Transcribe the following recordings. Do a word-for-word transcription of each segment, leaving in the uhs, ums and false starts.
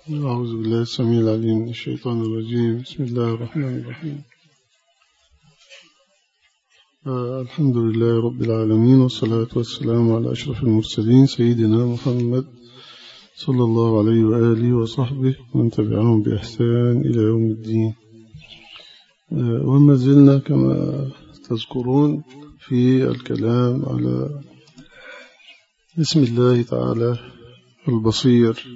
أعوذ بالله السميع العليم من الشيطان الرجيم. بسم الله الرحمن الرحيم. آه الحمد لله رب العالمين، والصلاة والسلام على أشرف المرسلين سيدنا محمد صلى الله عليه وآله وصحبه ومن تبعهم بإحسان إلى يوم الدين. آه وما زلنا كما تذكرون في الكلام على اسم الله تعالى البصير.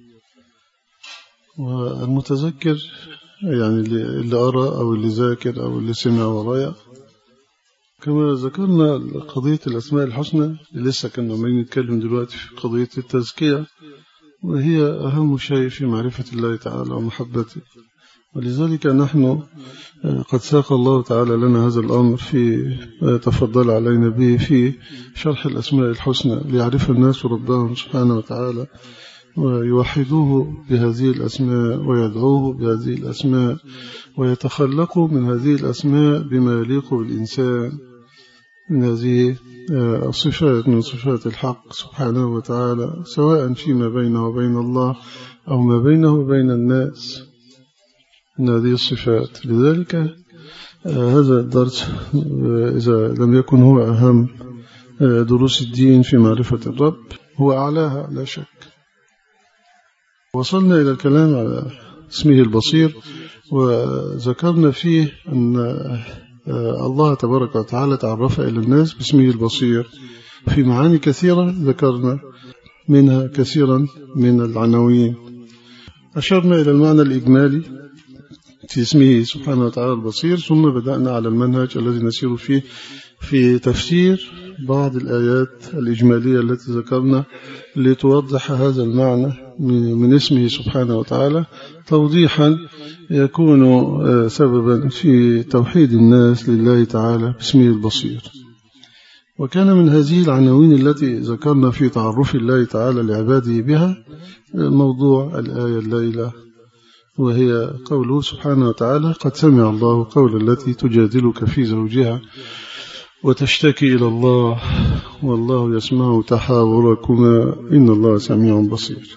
والمتذكر يعني اللي أرى أو اللي ذاكر أو اللي سمع ورايا، كما ذكرنا قضية الأسماء الحسنى اللي لسه كنا عمالين نتكلم دلوقتي في قضية التزكية، وهي أهم شيء في معرفة الله تعالى ومحبته. ولذلك نحن قد ساق الله تعالى لنا هذا الأمر في تفضل علينا به في شرح الأسماء الحسنى ليعرف الناس ربهم سبحانه وتعالى ويوحدوه بهذه الأسماء ويدعوه بهذه الأسماء ويتخلقوا من هذه الأسماء بما يليق بالإنسان من هذه الصفات من صفات الحق سبحانه وتعالى، سواء فيما بينه وبين الله أو ما بينه وبين الناس من هذه الصفات. لذلك هذا الدرس إذا لم يكن هو أهم دروس الدين في معرفة الرب هو أعلاها لا شك. وصلنا إلى الكلام على اسمه البصير، وذكرنا فيه أن الله تبارك وتعالى تعرف إلى الناس باسمه البصير في معاني كثيرة، ذكرنا منها كثيرا من العناوين. أشرنا إلى المعنى الإجمالي في اسمه سبحانه وتعالى البصير، ثم بدأنا على المنهج الذي نسير فيه في تفسير بعض الآيات الإجمالية التي ذكرنا لتوضح هذا المعنى من اسمه سبحانه وتعالى توضيحا يكون سببا في توحيد الناس لله تعالى باسمه البصير. وكان من هذه العناوين التي ذكرنا في تعرف الله تعالى لعباده بها موضوع الآية الليلة، وهي قوله سبحانه وتعالى: قد سمع الله قول التي تجادلك في زوجها وتشتكي إلى الله والله يسمع تحاوركما إن الله سميع بصير.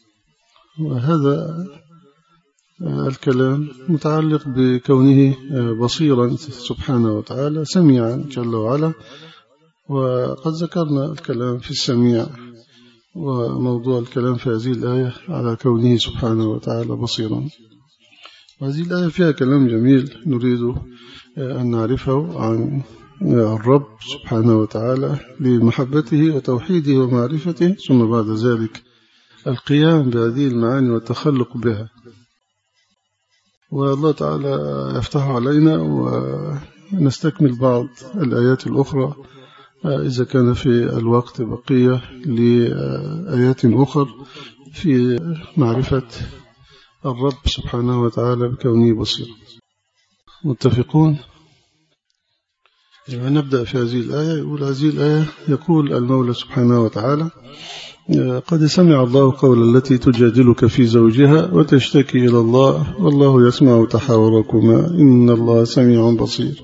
وهذا الكلام متعلق بكونه بصيرا سبحانه وتعالى سميعا جل وعلا، وقد ذكرنا الكلام في السميع وموضوع الكلام في هذه الآية على كونه سبحانه وتعالى بصيرا. وهذه الآية فيها كلام جميل نريد أن نعرفه عن الرب سبحانه وتعالى لمحبته وتوحيده ومعرفته، ثم بعد ذلك القيام بهذه المعاني والتخلق بها. والله تعالى يفتح علينا ونستكمل بعض الآيات الأخرى إذا كان في الوقت بقية لآيات أخرى في معرفة الرب سبحانه وتعالى بكونه بصير. متفقون؟ نبدأ في هذه الآية. يقول هذه الآية يقول المولى سبحانه وتعالى: قد سمع الله قول التي تجادلك في زوجها وتشتكي إلى الله والله يسمع تحاوركما إن الله سميع بصير.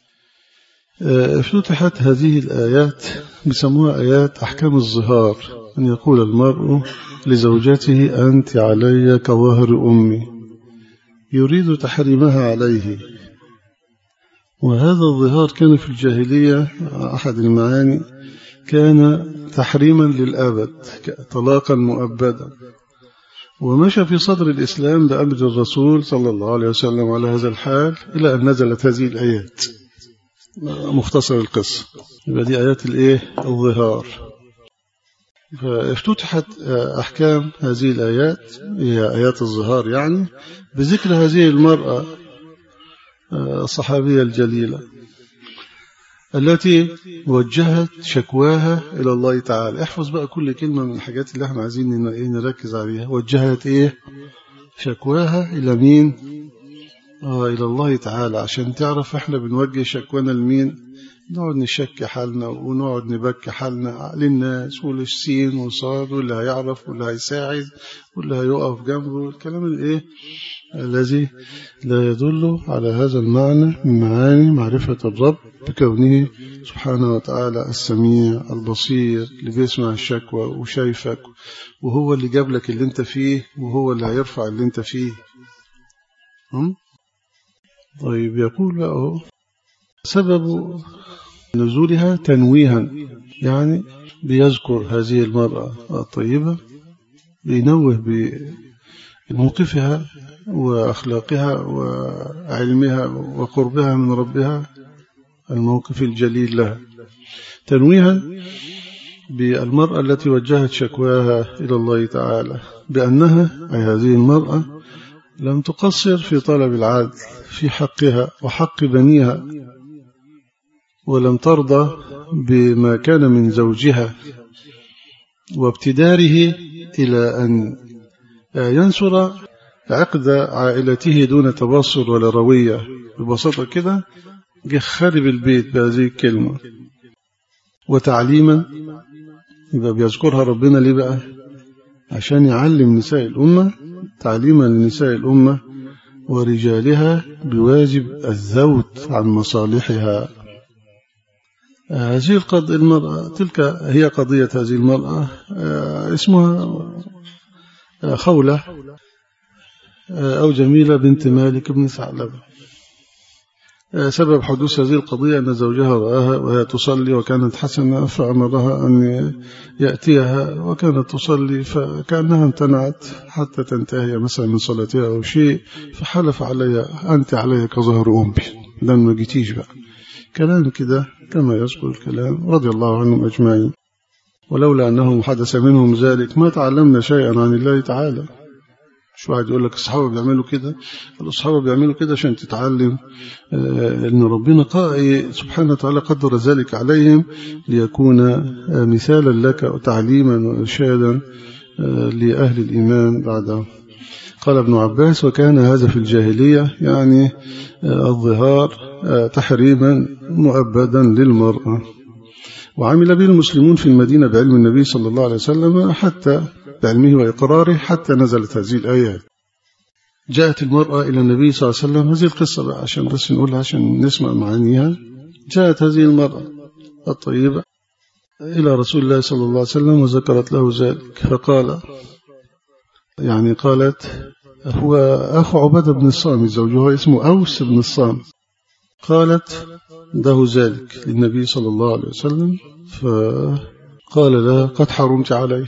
افتتحت هذه الآيات بسموها آيات أحكام الظهار، أن يقول المرء لزوجته أنت علي كظهر أمي، يريد تحريمها عليه. وهذا الظهار كان في الجاهلية أحد المعاني، كان تحريما للأبد طلاقا مؤبدا، ومشى في صدر الإسلام بأمر الرسول صلى الله عليه وسلم على هذا الحال إلى أن نزلت هذه الآيات. مختصر القصة يبقى دي آيات الإيه؟ الظهار. فافتتحت أحكام هذه الآيات هي آيات الظهار يعني بذكر هذه المرأة الصحابية الجليلة التي وجهت شكواها إلى الله تعالى. احفظ بقى كل كلمة من الحاجات اللي احنا عايزين نركز عليها. وجهت إيه؟ شكواها إلى مين؟ آه إلى الله تعالى، عشان تعرف احنا بنوجه شكوانا لمين. نقعد نشك حالنا ونقعد نبكي حالنا للناس وللسين وصاد واللي هيعرف واللي هيساعد واللي هيقف جنبه، الكلام الايه الذي لا يدل على هذا المعنى من معاني معرفة الرب بكونه سبحانه وتعالى السميع البصير اللي بيسمع الشكوى وشايفك، وهو اللي جاب لك اللي انت فيه، وهو اللي هيرفع اللي انت فيه. هم؟ طيب يقول بقى سبب نزولها تنويها، يعني بيذكر هذه المرأة الطيبة، بينوه بموقفها وأخلاقها وعلمها وقربها من ربها، الموقف الجليل لها، تنويها بالمرأة التي وجهت شكواها إلى الله تعالى بأنها أي هذه المرأة لم تقصر في طلب العدل في حقها وحق بنيها، ولم ترضى بما كان من زوجها وابتداره إلى أن ينصر عقد عائلته دون تبصر ولا روية. ببساطة كده جه خارب البيت بهذه الكلمة. وتعليما يبقى بيذكرها ربنا ليه بقى؟ عشان يعلم نساء الأمة، تعليما لنساء الأمة ورجالها بواجب الذوت عن مصالحها. هذه القضية المرأة تلك هي قضية هذه المرأة، اسمها خولة أو جميلة بنت مالك بن ثعلبة. سبب حدوث هذه القضية أن زوجها رآها وهي تصلي وكانت حسنة، فأمرها أن يأتيها وكانت تصلي، فكأنها امتنعت حتى تنتهي مثلا من صلاتها أو شيء، فحلف عليها أنت علي كظهر أمي، لأن ما جيتيش بقى. كلام كده كما يذكر الكلام رضي الله عنهم أجمعين. ولولا أنهم حدث منهم ذلك ما تعلمنا شيئا عن الله تعالى. مش واحد يقول لك الصحابة بيعملوا كده، الصحابة بيعملوا كده عشان تتعلم أن ربنا قائل سبحانه وتعالى قدر ذلك عليهم ليكون مثالا لك وتعليما وإرشادا لأهل الإيمان بعدهم. قال ابن عباس وكان هذا في الجاهلية، يعني الظهار تحريما مؤبدا للمرأة. وعمل به المسلمون في المدينة بعلم النبي صلى الله عليه وسلم حتى بعلمه وإقراره حتى نزلت هذه الآيات. جاءت المرأة إلى النبي صلى الله عليه وسلم، هذه القصة بقى عشان بس نقولها عشان نسمع معانيها. جاءت هذه المرأة الطيبة إلى رسول الله صلى الله عليه وسلم وذكرت له ذلك، فقال يعني قالت هو أخو عبادة بن الصامت، زوجها اسمه أوس بن الصامت. قالت له ذلك للنبي صلى الله عليه وسلم، فقال لها قد حرمت عليه.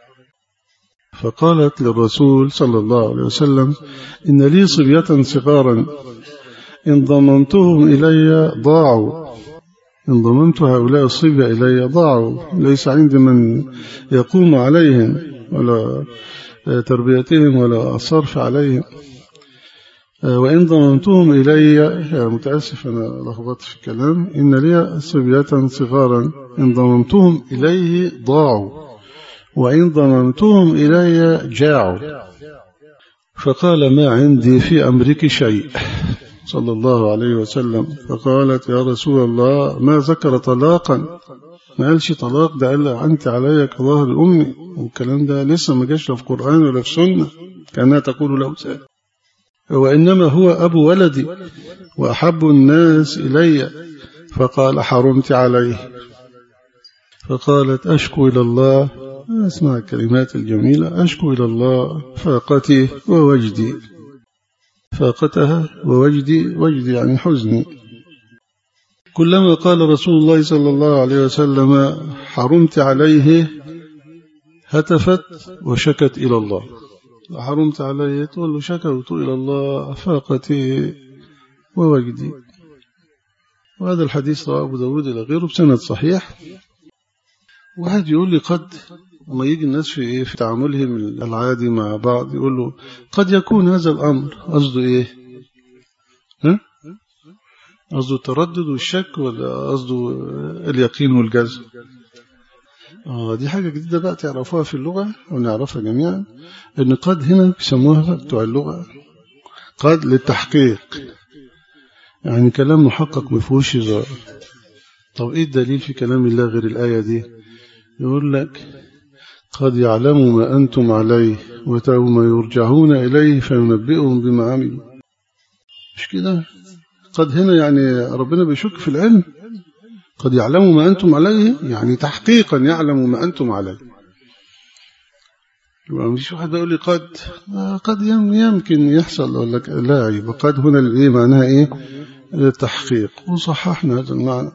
فقالت للرسول صلى الله عليه وسلم إن لي صبية صغارا إن ضممتهم إلي ضاعوا، إن ضممت هؤلاء الصبية إلي ضاعوا، ليس عندي من يقوم عليهم ولا تربيتهم ولا الصرف عليهم، وإن ضممتهم إلي، متأسف أنا لخبطت في الكلام، إن لي صبية صغارا إن ضممتهم إليه ضاعوا وإن ضممتهم إلي جاعوا. فقال ما عندي في أمرك شيء صلى الله عليه وسلم. فقالت يا رسول الله ما ذكر طلاقا، ما قالش طلاق، ده قال أنت علي كظهر أمي، والكلام ده لسه ما جاش في القرآن ولا في سنة كانها تقول له سأل، وإنما هو أبو ولدي وأحب الناس إلي. فقال حرمت عليه. فقالت أشكو إلى الله، اسمع الكلمات الجميلة، أشكو إلى الله فاقتي ووجدي، فاقتها ووجدي، وجدي يعني حزني. كلما قال رسول الله صلى الله عليه وسلم حرمت عليه هتفت وشكت إلى الله، حرمت عليه تقول له شكوت إلى الله فاقتي ووجدي. وهذا الحديث رواه أبو داود إلى غيره بسند صحيح. واحد يقول لي قد وما يجي الناس في إيه في تعاملهم العادي مع بعض يقول له قد يكون هذا الأمر قصده إيه؟ ها؟ قصده التردد والشك ولا قصده اليقين والجزم؟ آه دي حاجة جديدة بقى تعرفوها في اللغة ونعرفها جميعا، إن قد هنا بيسموها بتوع اللغة قد للتحقيق، يعني كلام محقق مفهوش هزار. طب إيه الدليل في كلام الله غير الآية دي؟ يقول لك قد يعلم ما أنتم عليه ويوم يرجعون إليه فينبئهم بما عملوا. مش كده؟ قد هنا يعني ربنا بيشك في العلم. قد يعلم ما أنتم عليه يعني تحقيقا يعلم ما أنتم عليه. مش واحد بيقول لي قد قد يمكن يحصل ولا لا، يبقى قد هنا الايه معناها ايه؟ التحقيق. وصححنا هذا المعنى.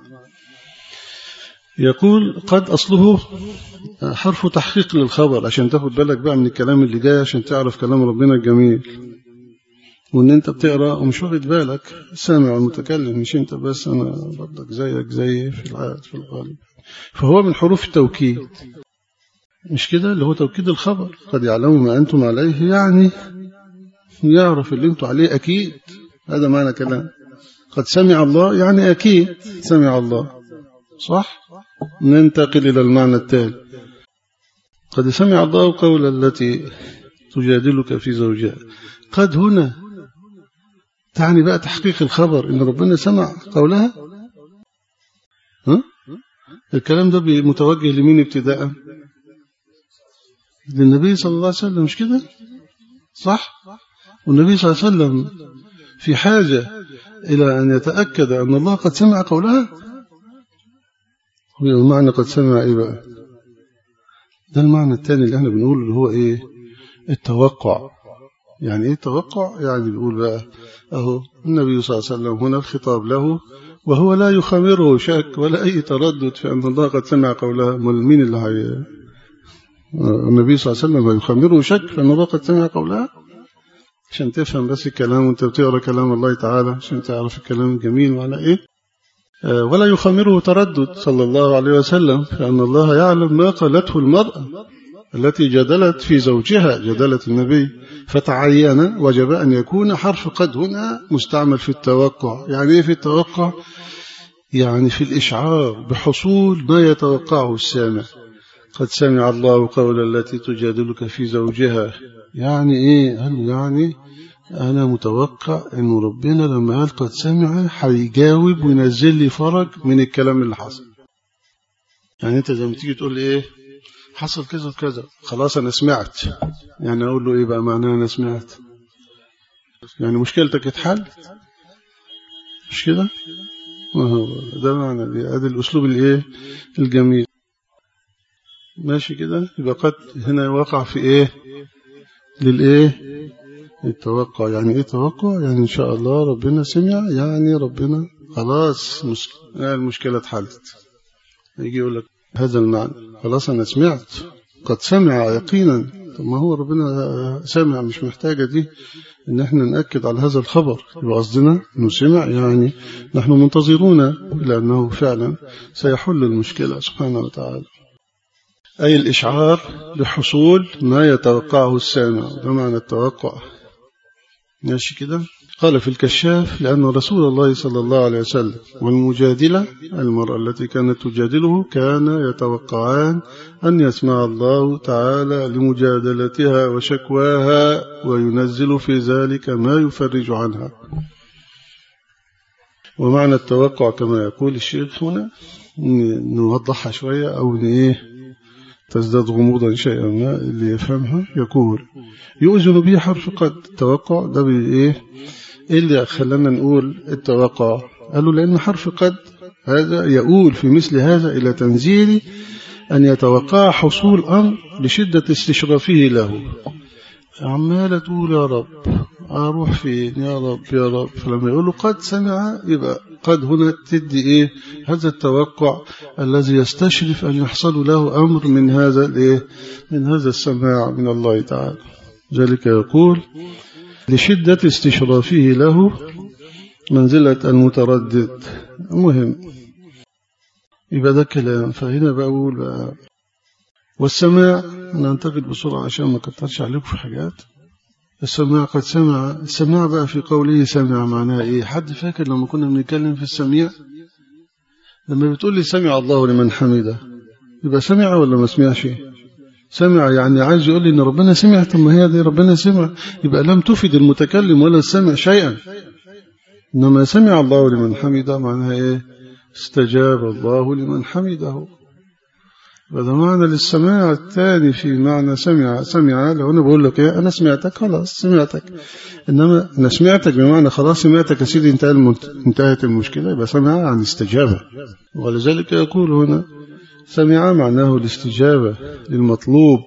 يقول قد أصله حرف تحقيق للخبر، عشان تاخد بالك بقى من الكلام اللي جاي، عشان تعرف كلام ربنا الجميل، وان انت بتقرأ ومش واخد بالك، سامع المتكلم مش انت بس، انا برضك زيك زي في العاد في الغالب. فهو من حروف التوكيد، مش كده؟ اللي هو توكيد الخبر. قد يعلم ما أنتم عليه يعني يعرف اللي انتم عليه أكيد. هذا معنى كلام. قد سمع الله يعني أكيد سمع الله، صح؟ ننتقل إلى المعنى التالي. قد سمع الله قول التي تجادلك في زوجها. قد هنا تعني بقى تحقيق الخبر إن ربنا سمع قولها. ها؟ الكلام ده متوجه لمين ابتداء؟ للنبي صلى الله عليه وسلم، مش كده؟ صح؟ والنبي صلى الله عليه وسلم في حاجة إلى أن يتأكد أن الله قد سمع قولها. المعنى قد سمع إيه بقى؟ ده المعنى الثاني اللي احنا بنقوله، اللي هو إيه؟ التوقع. يعني إيه التوقع؟ يعني بنقول بقى أهو النبي صلى الله عليه وسلم هنا الخطاب له، وهو لا يخمره شك ولا أي تردد في أن الله قد سمع قولها. مين اللي هي النبي صلى الله عليه وسلم يخمره شك فأن الله قد سمع قولها؟ عشان تفهم بس الكلام وانت بتقرأ كلام الله تعالى، عشان تعرف الكلام الجميل معنى إيه. آه ولا يخمره تردد صلى الله عليه وسلم، فأن الله يعلم ما قالته المرأة التي جدلت في زوجها، جدلت النبي، فتعين وجب أن يكون حرف قد هنا مستعمل في التوقع. يعني إيه في التوقع؟ يعني في الإشعار بحصول ما يتوقعه السامع. قد سمع الله قول التي تجادلك في زوجها، يعني إيه؟ قال يعني أنا متوقع أن ربنا لما قال قد سمع هيجاوب وينزل لي فرج من الكلام اللي حصل. يعني أنت زي ما تيجي تقول لي إيه حصل كذا كذا، خلاص أنا سمعت، يعني أقول له إيه بقى معناه أنا سمعت؟ يعني مشكلتك اتحلت، مش كده؟ ده معنى هذا الأسلوب الإيه الجميل. ماشي كده؟ يبقى قد هنا وقع في إيه؟ للإيه؟ التوقع. يعني إيه توقع؟ يعني إن شاء الله ربنا سمع، يعني ربنا خلاص المشكلة اتحلت. يجي يقول لك هذا المعنى، خلاص أنا سمعت، قد سمع يقينا. طب ما هو ربنا سمع، مش محتاجة دي إن احنا نأكد على هذا الخبر. يبقى قصدنا إنه سمع، يعني نحن منتظرون لأنه فعلا سيحل المشكلة سبحانه وتعالى. أي الإشعار بحصول ما يتوقعه السامع، ده معنى التوقع. ماشي كده؟ قال في الكشاف لأن رسول الله صلى الله عليه وسلم والمجادلة المرأة التي كانت تجادله كان يتوقعان أن يسمع الله تعالى لمجادلتها وشكواها وينزل في ذلك ما يفرج عنها. ومعنى التوقع كما يقول الشيخ هنا نوضحها شوية أو إيه تزداد غموضا شيئا ما اللي يفهمها. يقول يؤذن به حرف قد. التوقع ده بإيه؟ إيه اللي خلنا نقول التوقع؟ قالوا لأن حرف قد هذا يقول في مثل هذا إلى تنزيل أن يتوقع حصول أمر لشدة استشرافه له. عمالة تقول يا رب أروح فين يا رب يا رب، فلما يقولوا قد سمع يبقى قد هنا تدي إيه؟ هذا التوقع الذي يستشرف أن يحصل له أمر من هذا الإيه؟ من هذا السماع من الله تعالى. ذلك يقول لشدة استشرافه له منزلة المتردد. مهم يبقى ده كلام. فهنا بقول بقى والسماع، ننتقل بسرعة عشان ما كترش عليكم في حاجات. السماع قد سمع. السماع بقى في قوله سمع معناه ايه؟ حد فاكر لما كنا بنتكلم في السميع لما بتقول لي سمع الله لمن حمده، يبقى سمع ولا ما سمعش؟ سمع يعني عايز يقول لي ان ربنا سمع. طب ما هي دي ربنا سمع، يبقى لم تفيد المتكلم ولا السمع شيئا. انما سمع الله لمن حمده معناها ايه؟ استجاب الله لمن حمده. فده معنى للسماع الثاني في معنى سمع. سمع لو أنا بقول لك إيه أنا سمعتك خلاص سمعتك، إنما أنا سمعتك بمعنى خلاص سمعتك يا سيدي انتهت المشكلة، يبقى سمع عن استجابة. ولذلك يقول هنا سمع معناه الاستجابة للمطلوب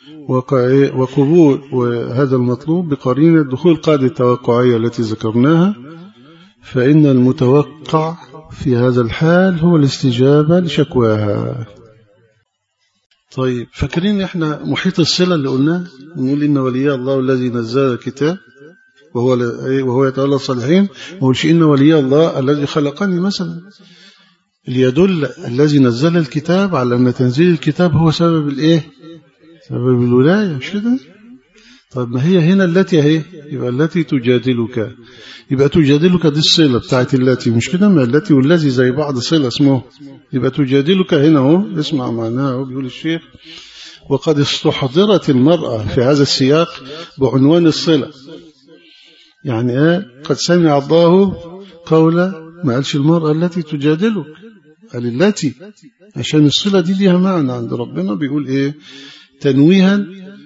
وقبول وهذا المطلوب بقرينة دخول قاعدة التوقعية التي ذكرناها، فإن المتوقع في هذا الحال هو الاستجابة لشكواها. طيب فاكرين احنا محيط الصلة اللي قلناه نقول إن ولي الله الذي نزل الكتاب وهو وهو يتولى الصالحين، ما قلش إن ولي الله الذي خلقني مثلا، ليدل الذي نزل الكتاب على أن تنزيل الكتاب هو سبب الإيه؟ سبب الولاية، مش كده؟ طيب ما هي هنا التي هي يبقى التي تجادلك، يبقى تجادلك دي الصلة بتاعت التي، مش كده؟ ما التي والذي زي بعض صلة اسمه، يبقى تجادلك هنا اهو. اسمع معناها اهو، بيقول الشيخ وقد استحضرت المرأة في هذا السياق بعنوان الصلة، يعني ايه؟ قد سمع الله قول، ما قالش المرأة التي تجادلك، قال التي، عشان الصلة دي ليها معنى عند ربنا. بيقول ايه؟ تنويها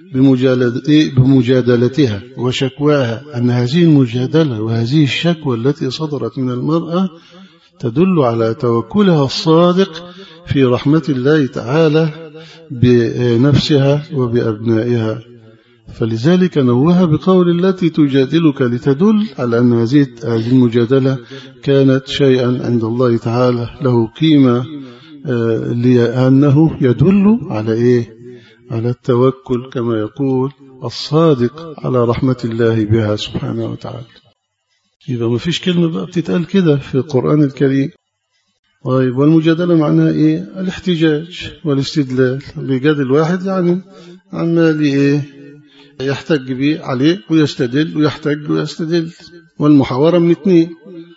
بمجادلتها وشكواها، أن هذه المجادلة وهذه الشكوى التي صدرت من المرأة تدل على توكلها الصادق في رحمة الله تعالى بنفسها وبأبنائها، فلذلك نوها بقول التي تجادلك لتدل على أن هذه المجادلة كانت شيئا عند الله تعالى له قيمة، لأنه يدل على إيه؟ على التوكل كما يقول الصادق على رحمة الله بها سبحانه وتعالى. يبقى ما فيش كلمة بقى بتتقال كده في القرآن الكريم. طيب والمجادلة معناها إيه؟ الاحتجاج والاستدلال، بيجادل واحد يعني عمال إيه؟ يحتج به عليه ويستدل ويحتج ويستدل، والمحاورة من اثنين.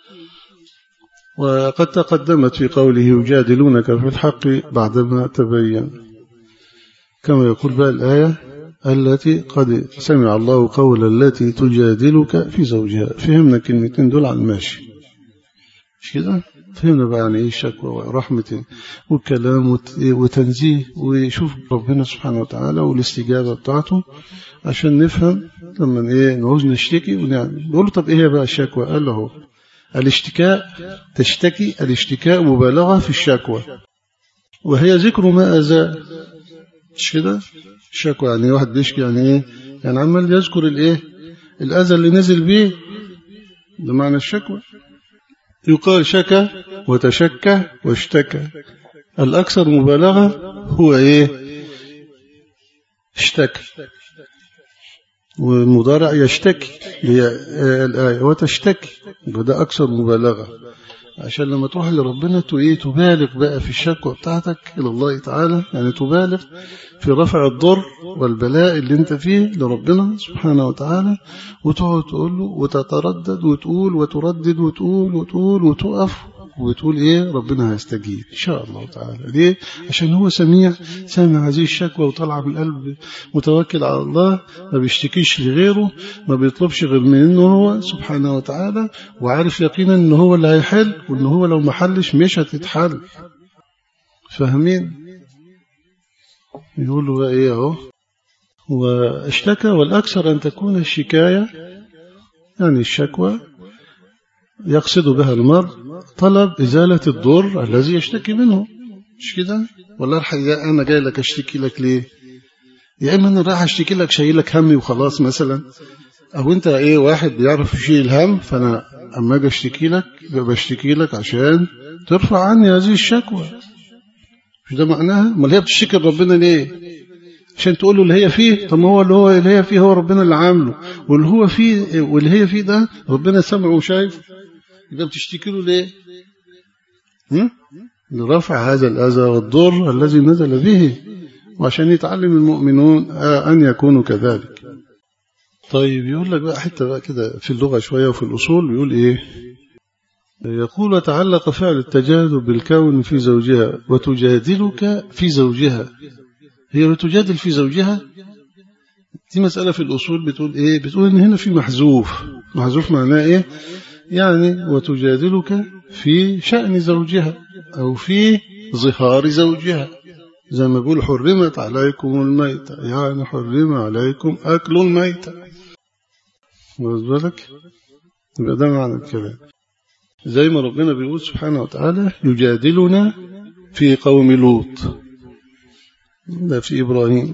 وقد تقدمت في قوله يجادلونك في الحق بعدما تبين، كما يقول بقى الآية التي قد سمع الله قول التي تجادلك في زوجها. فهمنا كلمتين دول على الماشي، مش كده؟ فهمنا بقى يعني ايه الشكوى ورحمة والكلام وتنزيه وشوف ربنا سبحانه وتعالى والاستجابة بتاعته، عشان نفهم لما ايه نعوز نشتكي ونعمل. نقول طب ايه بقى الشكوى؟ قال له الاشتكاء، تشتكي، الاشتكاء مبالغة في الشكوى، وهي ذكر ما أزال، مش كده؟ الشكوى يعني واحد بيشكي يعني ايه؟ يعني عمال يذكر الايه؟ الأذى اللي نزل بيه، ده معنى الشكوى. يقال شكى وتشكى واشتكى، الأكثر مبالغة هو ايه؟ اشتكى، والمضارع يشتكي هي الآية وتشتكي، وده أكثر مبالغة، عشان لما تروح لربنا تبالغ بقى في الشكوى بتاعتك إلى الله تعالى، يعني تبالغ في رفع الضر والبلاء اللي انت فيه لربنا سبحانه وتعالى، وتقعد تقول له وتتردد وتقول وتردد وتقول وتقول وتقف وتقول ايه؟ ربنا هيستجيب ان شاء الله تعالى. ليه؟ عشان هو سميع، سامع هذه الشكوى وطلع من القلب، متوكل على الله، ما بيشتكيش لغيره، ما بيطلبش غير منه هو سبحانه وتعالى، وعارف يقينا ان هو اللي هيحل، وان هو لو ما حلش مش هتتحل. فاهمين؟ يقولوا بقى ايه اهو؟ واشتكى، والاكثر ان تكون الشكايه يعني الشكوى يقصد بها المرء طلب إزالة الضر الذي يشتكي منه، مش كده؟ والله الحقيقة أنا جاي لك أشتكي لك ليه؟ يا إما أنا راح أشتكي لك شايل لك همي وخلاص مثلا، أو أنت إيه واحد بيعرف يشيل الهم، فأنا أما أجي أشتكي لك بشتكي لك عشان ترفع عني هذه الشكوى، مش ده معناها؟ ما اللي هي بتشتكي ربنا ليه؟ عشان تقول له اللي هي فيه. طب ما هو اللي هو اللي هي فيه هو ربنا اللي عامله، واللي هو فيه واللي هي فيه ده ربنا سمعه وشايفه، يبقى بتشتكي له ليه؟ لرفع هذا الأذى والضر الذي نزل به، وعشان يتعلم المؤمنون أن يكونوا كذلك. طيب يقول لك بقى حتى بقى كده في اللغة شوية وفي الأصول، بيقول إيه؟ يقول تعلق فعل التجادل بالكون في زوجها وتجادلك في زوجها. هي بتجادل في زوجها دي مسألة في الأصول بتقول إيه؟ بتقول إن هنا في محذوف. محذوف معناه إيه؟ يعني وتجادلك في شأن زوجها أو في ظهار زوجها، زي ما بيقول حرمت عليكم الميتة، يعني حرم عليكم أكل الميتة. واخد بالك؟ يبقى ده معنى الكلام. زي ما ربنا بيقول سبحانه وتعالى يجادلنا في قوم لوط، ده في إبراهيم،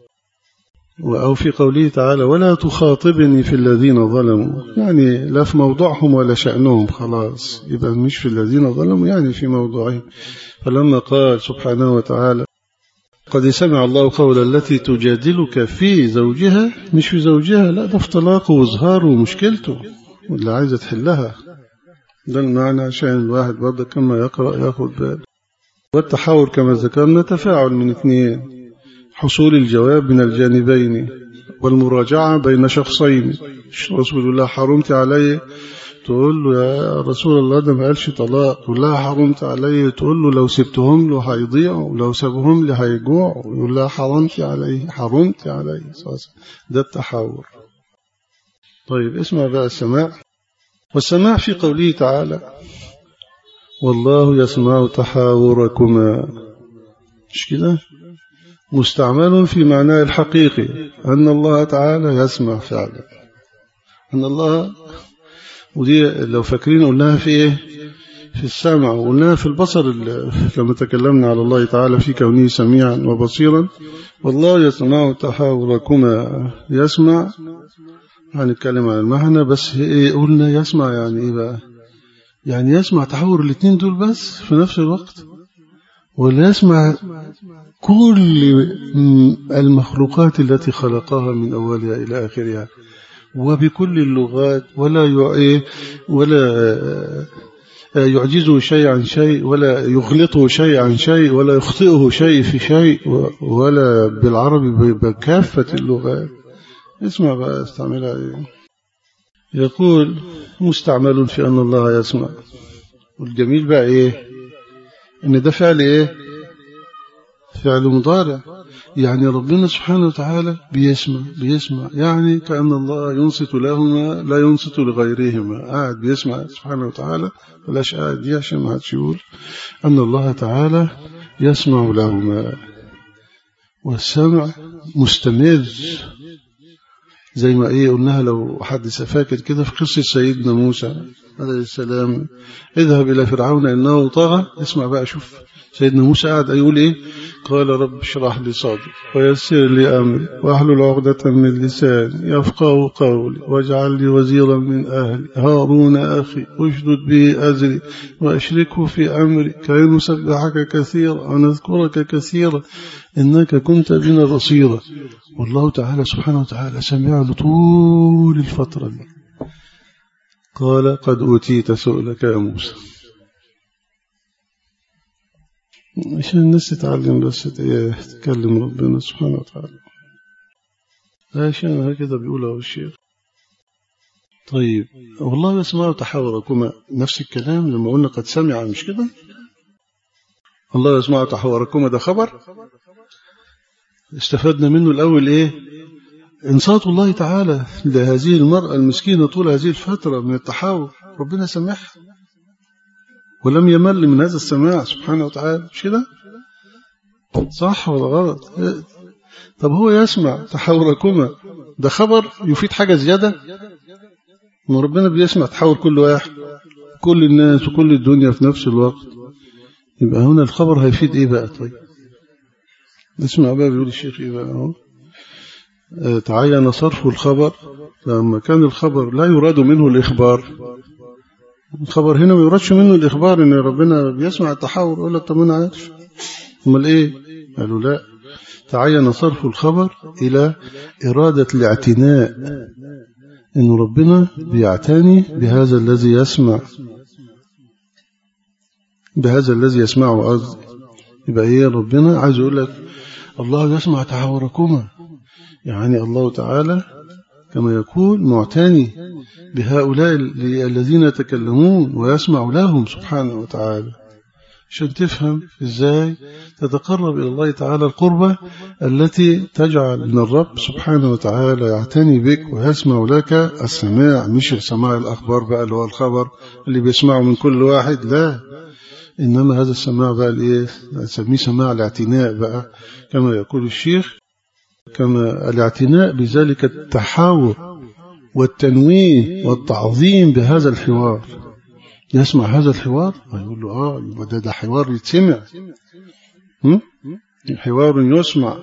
أو في قوله تعالى ولا تخاطبني في الذين ظلموا، يعني لا في موضوعهم ولا شأنهم، خلاص يبقى مش في الذين ظلموا يعني في موضوعهم. فلما قال سبحانه وتعالى قد سمع الله قول التي تجادلك في زوجها، مش في زوجها، لا ده في طلاقه وإظهاره ومشكلته واللي عايزة تحلها. ده المعنى عشان الواحد برضه كما يقرأ ياخد باله. والتحاور كما ذكرنا تفاعل من اثنين، حصول الجواب من الجانبين والمراجعة بين شخصين. رسول الله حرمت عليه، تقول له يا رسول الله ده ما قالش طلاق، تقول لها حرمت عليه، تقول له لو سبتهم له هيضيعوا ولو سابهم لي هيجوع، يقول لها حرمت عليه حرمت عليه. ده التحاور. طيب اسمع بقى السماع. والسماع في قوله تعالى والله يسمع تحاوركما، مش كده؟ مستعمل في معناه الحقيقي أن الله تعالى يسمع فعلا، أن الله، ودي لو فاكرين قلناها في إيه؟ في السمع، وقلناها في البصر لما تكلمنا على الله تعالى في كونه سميعا وبصيرا. والله يسمع تحاوركما، يسمع هنتكلم عن المعنى بس. إيه قلنا يسمع يعني إيه بقى؟ يعني يسمع تحاور الاثنين دول بس في نفس الوقت، ولا يسمع كل المخلوقات التي خلقها من أولها إلى آخرها وبكل اللغات، ولا يعيه ولا يعجزه شيء عن شيء، ولا يغلطه شيء عن شيء، ولا يخطئه شيء في شيء، ولا بالعربي بكافة اللغات. اسمع بقى استعملها إيه؟ يقول مستعمل في أن الله يسمع. والجميل بقى إيه؟ إن ده فعل إيه؟ فعل مضارع، يعني ربنا سبحانه وتعالى بيسمع بيسمع يعني كأن الله ينصت لهما لا ينصت لغيرهما، قاعد بيسمع سبحانه وتعالى، بلاش قاعد دي عشان ما حدش يقول أن الله تعالى يسمع لهما. والسمع مستمر زي ما ايه قلناها، لو حد فاكر كده في قصة سيدنا موسى عليه السلام، اذهب إلى فرعون إنه طغى. اسمع بقى، شوف سيدنا موسى قاعد يقول ايه؟ قال رب اشرح لي صدري ويسر لي أمري واحلل عقدة من لساني يفقهوا قولي واجعل لي وزيرا من أهلي هارون أخي أشدد به أزري وأشركه في أمري كي نسبحك كثيرا ونذكرك كثيرا إنك كنت بنا بصيرا. والله تعالى سبحانه وتعالى سمع لطول الفترة دي. قال قد أوتيت سؤلك يا موسى، عشان الناس تتعلم بس تكلم ربنا سبحانه وتعالى، عشان هكذا بيقوله الشيخ. طيب والله يسمع تحاوركما، نفس الكلام لما قلنا قد سمع، مش كده؟ الله يسمع تحاوركما ده خبر استفدنا منه الأول إيه؟ إنصات الله تعالى لهذه المرأة المسكينة طول هذه الفترة من التحاور، ربنا سمعها ولم يمل من هذا السماع سبحانه وتعالى، مش كده؟ صح ولا غلط؟ طب هو يسمع تحاوركما ده خبر يفيد حاجة زيادة؟ ما ربنا بيسمع تحاور كل واحد، كل الناس وكل الدنيا في نفس الوقت، يبقى هنا الخبر هيفيد إيه بقى؟ طيب اسمع بقى بيقول الشيخ إيه بقى اهو. تعين صرف الخبر لما كان الخبر لا يراد منه الإخبار. الخبر هنا ما يرادش منه الإخبار إن ربنا بيسمع التحاور، يقول لك طب أنا عارف، امال إيه؟ قالوا لا، تعين صرف الخبر إلى إرادة الاعتناء، إن ربنا بيعتني بهذا الذي يسمع، بهذا الذي يسمعه قصدي. يبقى إيه؟ ربنا عايز يقول لك الله يسمع تحاوركما، يعني الله تعالى كما يقول معتني بهؤلاء الذين يتكلمون ويسمع لهم سبحانه وتعالى، عشان تفهم إزاي تتقرب إلى الله تعالى القربة التي تجعل من الرب سبحانه وتعالى يعتني بك ويسمع لك السماع، مش سماع الأخبار بقى اللي هو الخبر اللي بيسمعه من كل واحد، لا، إنما هذا السماع بقى الإيه نسميه سماع الاعتناء بقى كما يقول الشيخ، كما الاعتناء بذلك التحاور والتنويه والتعظيم بهذا الحوار. يسمع هذا الحوار يقول له آه ده, ده حوار يتسمع، حوار يسمع،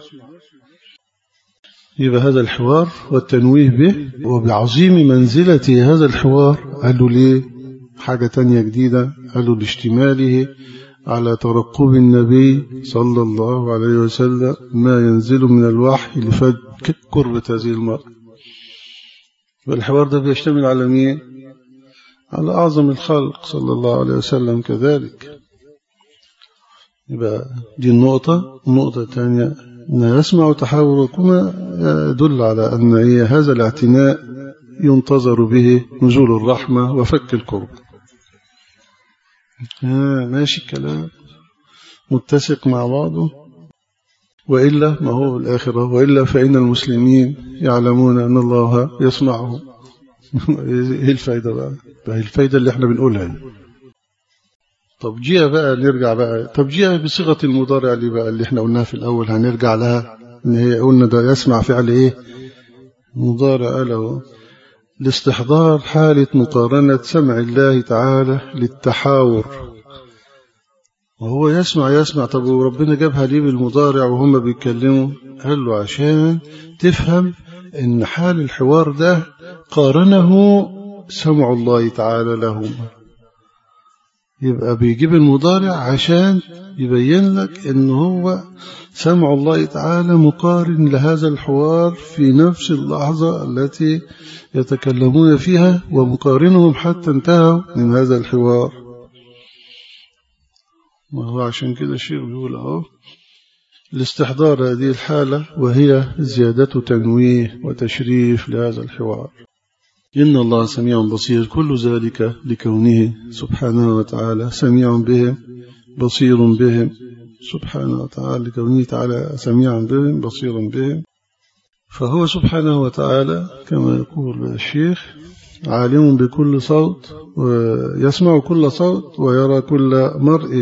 يبقى هذا الحوار والتنويه به وبعظيم منزلة هذا الحوار. قالوا ليه حاجة تانية جديدة، قالوا لاشتماله على ترقب النبي صلى الله عليه وسلم ما ينزل من الوحي لفك كربة هذه المرأة. والحوار ده بيشتمل على مين؟ على أعظم الخلق صلى الله عليه وسلم كذلك. يبقى دي النقطة. النقطة الثانية أن يسمع تحاوركما يدل على أن هذا الاعتناء ينتظر به نزول الرحمة وفك الكرب. آه ماشي الكلام متسق مع بعضه. وإلا ما هو الآخرة، وإلا فإن المسلمين يعلمون أن الله يسمعهم. إيه الفايدة بقى؟ إيه الفايدة اللي احنا بنقولها دي؟ طب جيء بقى نرجع بقى، طب جيء بصيغة المضارع اللي بقى اللي احنا قلناها في الأول هنرجع لها، إن هي قلنا ده يسمع فعل إيه؟ مضارع له لاستحضار حالة مقارنة سمع الله تعالى للتحاور. وهو يسمع يسمع طب وربنا جابها ليه بالمضارع وهم بيتكلموا؟ قال له عشان تفهم إن حال الحوار ده قارنه سمع الله تعالى لهم. يبقى بيجيب المضارع عشان يبين لك إن هو سمع الله تعالى مقارن لهذا الحوار في نفس اللحظة التي يتكلمون فيها، ومقارنهم حتى انتهوا من هذا الحوار. وهو عشان كده الشيخ بيقول اهو لاستحضار هذه الحالة، وهي زيادة تنويه وتشريف لهذا الحوار. إن الله سميع بصير، كل ذلك لكونه سبحانه وتعالى سميع بهم بصير بهم، سبحانه وتعالى لكونه تعالى سميعا بهم بصيرا بهم. فهو سبحانه وتعالى كما يقول الشيخ عالم بكل صوت، ويسمع كل صوت، ويرى كل مرء.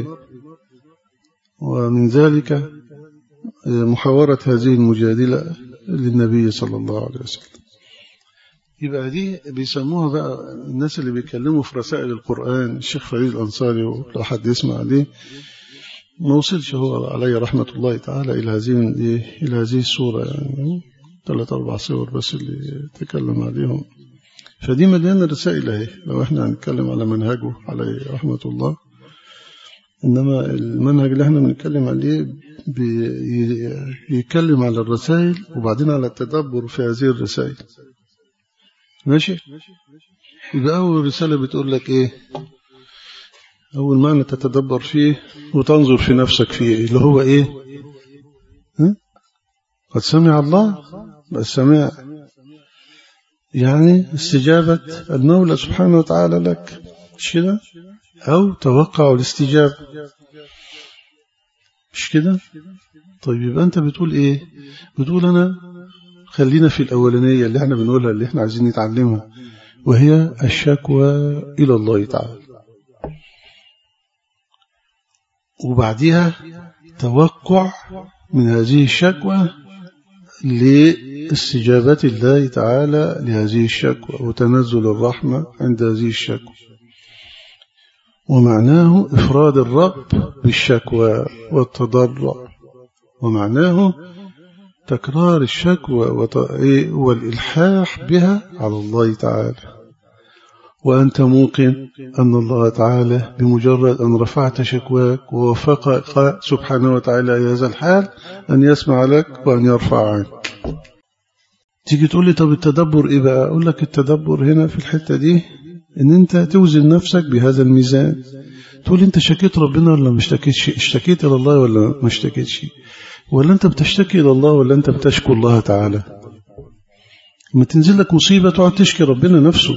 ومن ذلك محاورة هذه المجادلة للنبي صلى الله عليه وسلم. يبقى دي بيسموها بقى الناس اللي بيتكلموا في رسائل القرآن، الشيخ فريد الأنصاري لو حد يسمع عليه، ما وصلش هو عليه رحمة الله تعالى إلى هذه إلى هذه الصورة، يعني ثلاث أربع صور بس اللي تكلم عليهم. فدي مليانة رسائل اهي لو احنا هنتكلم على منهجه عليه رحمة الله. إنما المنهج اللي احنا بنتكلم عليه بيتكلم على الرسائل وبعدين على التدبر في هذه الرسائل. ماشي؟ يبقى أول رسالة بتقول لك إيه؟ أول معنى تتدبر فيه وتنظر في نفسك فيه اللي هو إيه؟ ها؟ قد سمع الله، بس سمع يعني استجابة المولى سبحانه وتعالى لك، مش كده؟ أو توقع الاستجابة، مش كده؟ طيب يبقى أنت بتقول إيه؟ بتقول أنا خلينا في الأولانية اللي احنا بنقولها اللي احنا عايزين نتعلمها، وهي الشكوى إلى الله تعالى، وبعدها توقع من هذه الشكوى لاستجابة الله تعالى لهذه الشكوى وتنزل الرحمة عند هذه الشكوى. ومعناه إفراد الرب بالشكوى والتضرع، ومعناه تكرار الشكوى والإلحاح بها على الله تعالى. وأنت موقن أن الله تعالى بمجرد أن رفعت شكواك ووفقك سبحانه وتعالى إلى هذا الحال أن يسمع لك وأن يرفع عنك. تيجي تقول لي طب التدبر إيه بقى؟ أقول لك التدبر هنا في الحتة دي إن أنت توزن نفسك بهذا الميزان. تقول أنت شكيت ربنا ولا ما اشتكيتش؟ اشتكيت إلى الله ولا ما اشتكيتش؟ ولا أنت بتشتكي إلى الله ولا أنت بتشكو الله تعالى؟ لما تنزل لك مصيبة تقعد تشكي ربنا نفسه،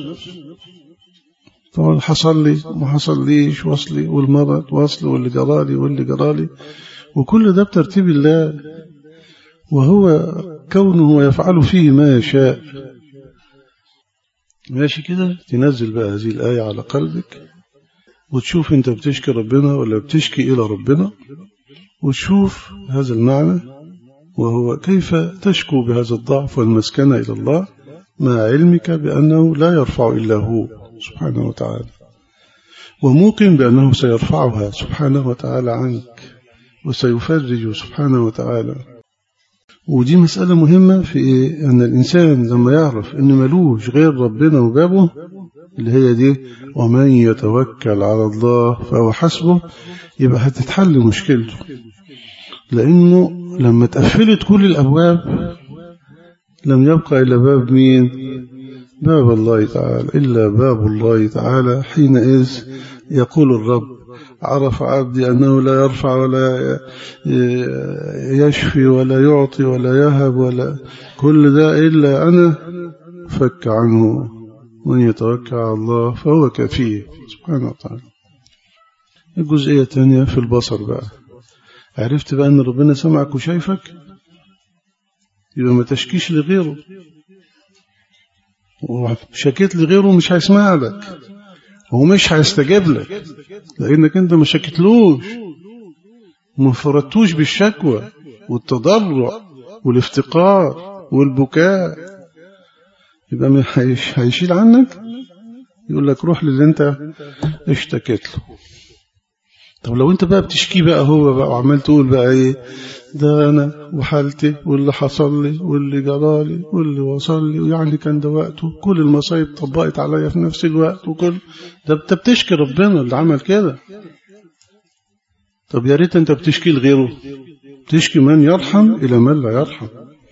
طبعا حصل لي ما حصل ليش، وصلي والمرض وصل واللي جرالي واللي جرالي، وكل ده بترتيب الله، وهو كونه يفعل فيه ما يشاء. ماشي كده؟ تنزل بقى هذه الآية على قلبك وتشوف أنت بتشكي ربنا ولا بتشكي إلى ربنا، وتشوف هذا المعنى وهو كيف تشكو بهذا الضعف والمسكنة إلى الله مع علمك بأنه لا يرفع إلا هو سبحانه وتعالى، وموقن بأنه سيرفعها سبحانه وتعالى عنك وسيفرج سبحانه وتعالى. ودي مسألة مهمة في إيه؟ أن الإنسان لما يعرف أن ملوش غير ربنا وبابه، اللي هي دي ومن يتوكل على الله فهو حسبه، يبقى هتتحل مشكلته. لأنه لما تقفلت كل الأبواب لم يبقى إلا باب مين؟ باب الله تعالى. إلا باب الله تعالى حينئذ يقول الرب عرف عبدي أنه لا يرفع ولا يشفي ولا يعطي ولا يهب ولا كل ده إلا أنا، فك عنه. من يتوكل على الله فهو كفيه سبحانه وتعالى. الجزئية الثانية في البصر بقى، عرفت بقى أن ربنا سمعك وشايفك، يبقى ما تشكيش لغيره، وشكيت لغيره مش هيسمع لك ومش هيستجيب لك، لأنك أنت ما شكتلوش وما فرطتوش بالشكوى والتضرع والافتقار والبكاء، يبقى ما هيشيل عنك، يقول لك روح للي أنت اشتكيت له. طب لو أنت بقى بتشكي بقى هو بقى وعمال تقول بقى إيه ده أنا وحالتي واللي حصل لي واللي جرالي واللي وصل لي، ويعني كان ده وقته، كل المصايب طبقت عليا في نفس الوقت، وكل ده أنت بتشكي ربنا اللي عمل كده. طب يا ريت أنت بتشكي لغيره، بتشكي من يرحم إلى من لا يرحم.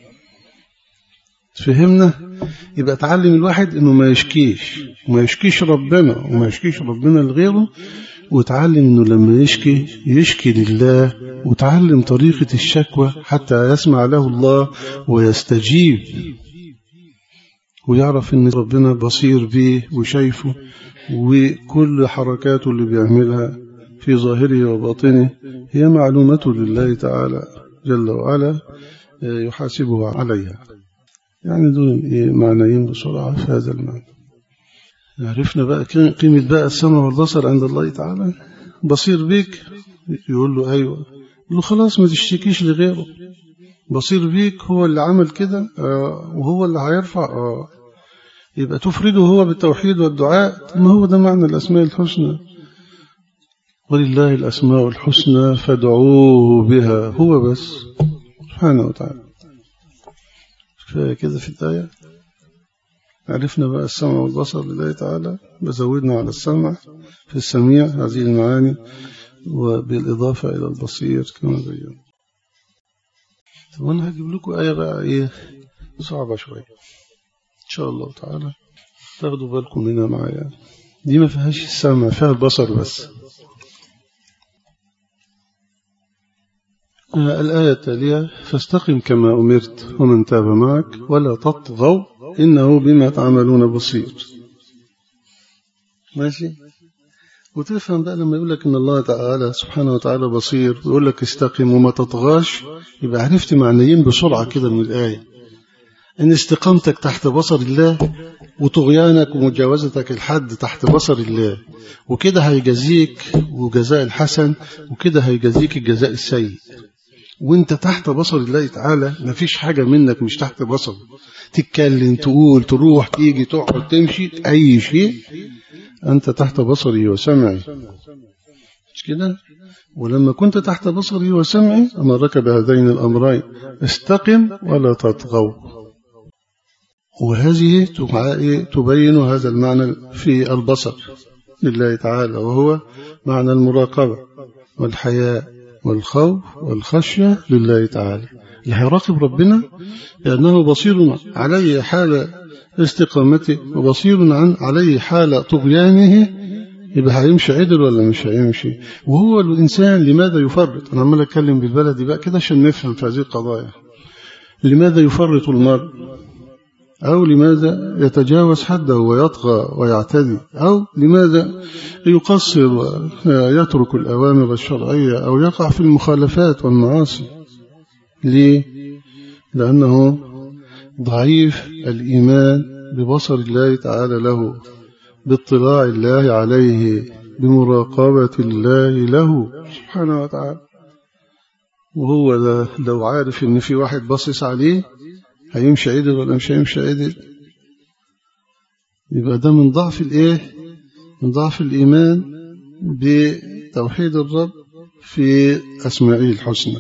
فهمنا؟ يبقى تعلم الواحد إنه ما يشكيش وما يشكيش ربنا وما يشكيش ربنا لغيره، وتعلم إنه لما يشكي يشكي لله، وتعلم طريقة الشكوى حتى يسمع له الله ويستجيب، ويعرف إن ربنا بصير به وشايفه، وكل حركاته اللي بيعملها في ظاهره وباطنه هي معلومة لله تعالى جل وعلا يحاسبه عليها. يعني دول معنيين بسرعة في هذا المعنى. عرفنا بقى قيمة بقى السمع والبصر عند الله تعالى. بصير بيك، يقول له أيوة، يقول له خلاص ما تشتكيش لغيره، بصير بيك هو اللي عمل كده آه وهو اللي هيرفع آه يبقى تفرده هو بالتوحيد والدعاء. ما هو ده معنى الأسماء الحسنى، ولله الأسماء الحسنى فادعوه بها، هو بس سبحانه وتعالى. فكده في الآية عرفنا بقى السمع والبصر لله تعالى، بزودنا على السمع في السميع هذه المعاني، وبالإضافة إلى البصير كما بينا. طب أنا هجيب لكم آية بقى إيه صعبة شوية إن شاء الله تعالى، تاخدوا بالكم منها معايا. دي ما فيهاش السمع، فيها البصر بس. الآية التالية فاستقم كما أمرت ومن تاب معك ولا تطغوا إنه بما تعملون بصير. ماشي؟ وتفهم بقى لما يقول لك إن الله تعالى سبحانه وتعالى بصير ويقول لك استقم وما تطغاش، يبقى عرفت معنيين بسرعة كده من الآية، إن استقامتك تحت بصر الله، وطغيانك ومجاوزتك الحد تحت بصر الله، وكده هيجازيك وجزاء الحسن، وكده هيجازيك الجزاء السيء، وانت تحت بصر الله تعالى. مفيش حاجة منك مش تحت بصر، تتكلم تقول تروح تيجي تقعد تمشي أي شيء أنت تحت بصري وسمعي، مش كده؟ ولما كنت تحت بصري وسمعي أمرك بهذين الأمرين، استقم ولا تطغوا. وهذه تبين هذا المعنى في البصر لله تعالى، وهو معنى المراقبة والحياء والخوف والخشية لله تعالى. اللي هيراقب ربنا لأنه بصير عليه حال استقامته وبصير عن عليه حال طغيانه، يبقى هيمشي عدل ولا مش هيمشي. وهو الإنسان لماذا يفرط؟ أنا عمال أتكلم بالبلدي بقى كده عشان نفهم في هذه القضايا. لماذا يفرط المرء؟ أو لماذا يتجاوز حده ويطغى ويعتدي؟ أو لماذا يقصر ويترك الأوامر الشرعية أو يقع في المخالفات والمعاصي؟ ليه؟ لأنه ضعيف الإيمان ببصر الله تعالى له، باطلاع الله عليه بمراقبة الله له سبحانه وتعالى. وهو ده لو عارف إن في واحد باصص عليه هيمشي عدل ولا مش هيمشي عدل، يبقى ده من ضعف الإيه؟ من ضعف الإيمان بتوحيد الرب في أسمائه الحسنى.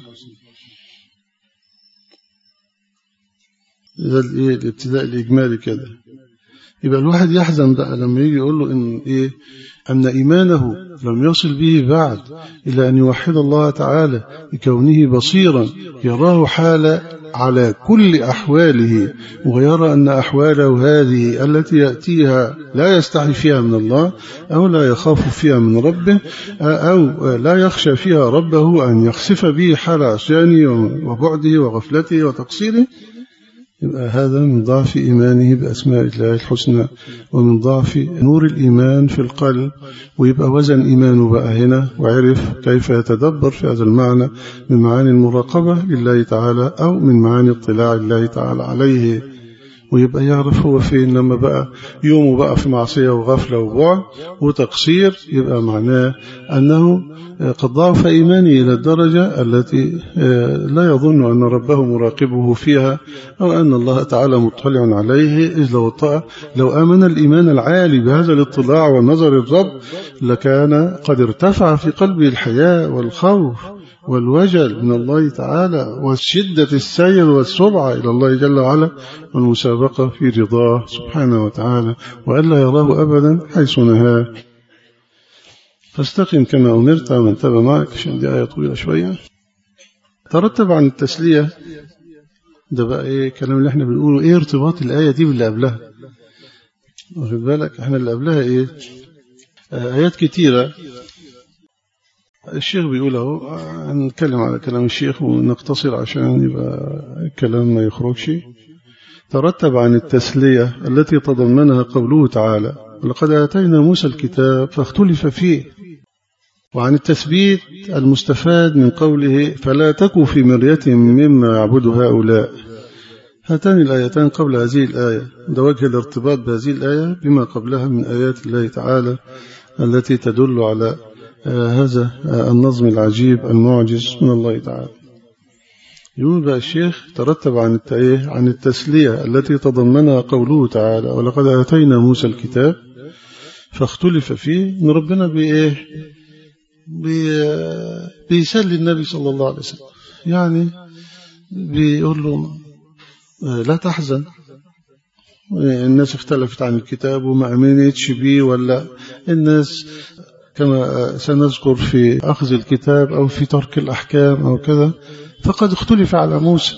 ده الإيه؟ الابتداء الإجمالي كده. يبقى الواحد يحزن بقى لما يجي يقول له إن إيه؟ أن إيمانه لم يصل به بعد إلى أن يوحد الله تعالى بكونه بصيرا يراه حال على كل أحواله، ويرى أن أحواله هذه التي يأتيها لا يستحي فيها من الله، أو لا يخاف فيها من ربه، أو لا يخشى فيها ربه أن يخسف به حال عصيانه وبعده وغفلته وتقصيره. يبقى هذا من ضعف إيمانه بأسماء الله الحسنى، ومن ضعف نور الإيمان في القلب. ويبقى وزن إيمانه بقى هنا، وعرف كيف يتدبر في هذا المعنى من معاني المراقبة لله تعالى، أو من معاني اطلاع الله تعالى عليه. ويبقى يعرف هو فين لما بقى يومه بقى في معصية وغفلة وبعد وتقصير، يبقى معناه أنه قد ضعف إيمانه إلى الدرجة التي لا يظن أن ربه مراقبه فيها، أو أن الله تعالى مطلع عليه. إذ لو, لو آمن الإيمان العالي بهذا الاطلاع والنظر الرب لكان قد ارتفع في قلبه الحياء والخوف والوجل من الله تعالى، وشدة السير والسرعة إلى الله جل وعلا، والمسابقة في رضاه سبحانه وتعالى، وألا يراه أبدا حيث نهاه. فاستقم كما أمرت ومن تاب معك، عشان دي آية طويلة شوية. ترتب عن التسلية، ده بقى إيه كلام اللي احنا بنقوله، إيه ارتباط الآية دي باللي قبلها؟ واخد بالك احنا اللي قبلها إيه؟ آيات كتيرة الشيخ بيقول اهو، هنتكلم على كلام الشيخ ونقتصر عشان يبقى الكلام ما يخرجش. ترتب عن التسلية التي تضمنها قوله تعالى ولقد آتينا موسى الكتاب فاختلف فيه، وعن التثبيت المستفاد من قوله فلا تكن في مرية مما يعبد هؤلاء. هاتان الآيتان قبل هذه الآية، ده وجه الارتباط بهذه الآية بما قبلها من آيات الله تعالى التي تدل على آه هذا آه النظم العجيب المعجز من الله تعالى. يقول بقى الشيخ ترتب عن عن التسلية التي تضمنها قوله تعالى ولقد آتينا موسى الكتاب فاختلف فيه، من ربنا بإيه؟ بيسلي النبي صلى الله عليه وسلم، يعني بيقول له لا تحزن، الناس اختلفت عن الكتاب وما أمنتش بيه، ولا الناس كما سنذكر في أخذ الكتاب أو في ترك الأحكام أو كذا، فقد اختلف على موسى.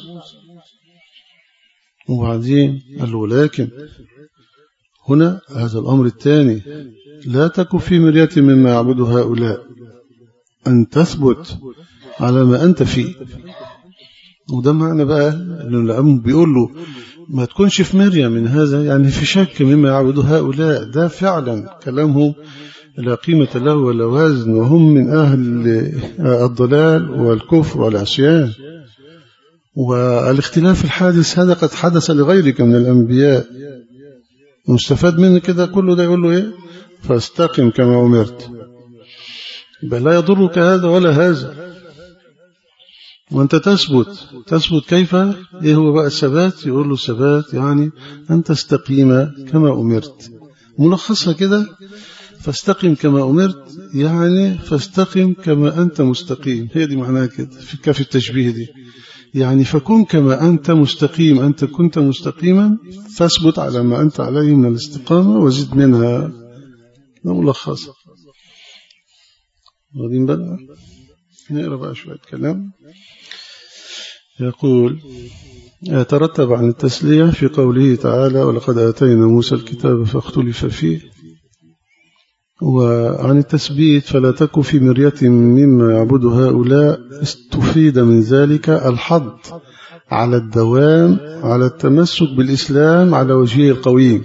وبعدين قال له لكن هنا هذا الأمر الثاني، لا تكن في مرية مما يعبد هؤلاء، أن تثبت على ما أنت فيه. وده معنى بقى أنه الأم بيقول له ما تكونش في مرية من هذا، يعني في شك مما يعبد هؤلاء، ده فعلا كلامهم لا قيمة له ولا وزن، وهم من أهل الضلال والكفر والعصيان. والاختلاف الحادث هذا قد حدث لغيرك من الأنبياء، مستفاد منه كده كله. ده يقول له إيه؟ فاستقم كما أمرت، بل لا يضرك هذا ولا هذا، وأنت تثبت. تثبت كيف؟ إيه هو بقى الثبات؟ يقول له الثبات يعني أن تستقيم كما أمرت. ملخصها كده فاستقم كما أمرت، يعني فاستقم كما أنت مستقيم، هي دي معناها كده في كاف التشبيه دي، يعني فكن كما أنت مستقيم، أنت كنت مستقيما فاثبت على ما أنت عليه من الاستقامة وزد منها. ملخصة واخدين بقى؟ نقرأ بقى شوية كلام. يقول يترتب عن التسلية في قوله تعالى ولقد آتينا موسى الكتاب فاختلف فيه، وعن التثبيت فلا تك في مرية مما يعبد هؤلاء، استفيد من ذلك الحض على الدوام على التمسك بالإسلام على وجهه القويم.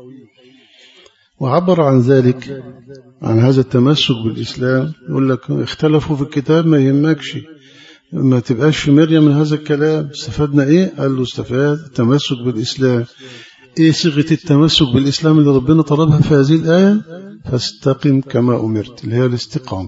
وعبر عن ذلك عن هذا التمسك بالإسلام، يقول لك اختلفوا في الكتاب ما يهمكش، ما تبقاش في مرية من هذا الكلام. استفدنا ايه؟ قال له استفاد التمسك بالإسلام. ايه صيغة التمسك بالإسلام اللي ربنا طلبها في هذه الآية؟ فاستقم كما أمرت، اللي هي الاستقامة.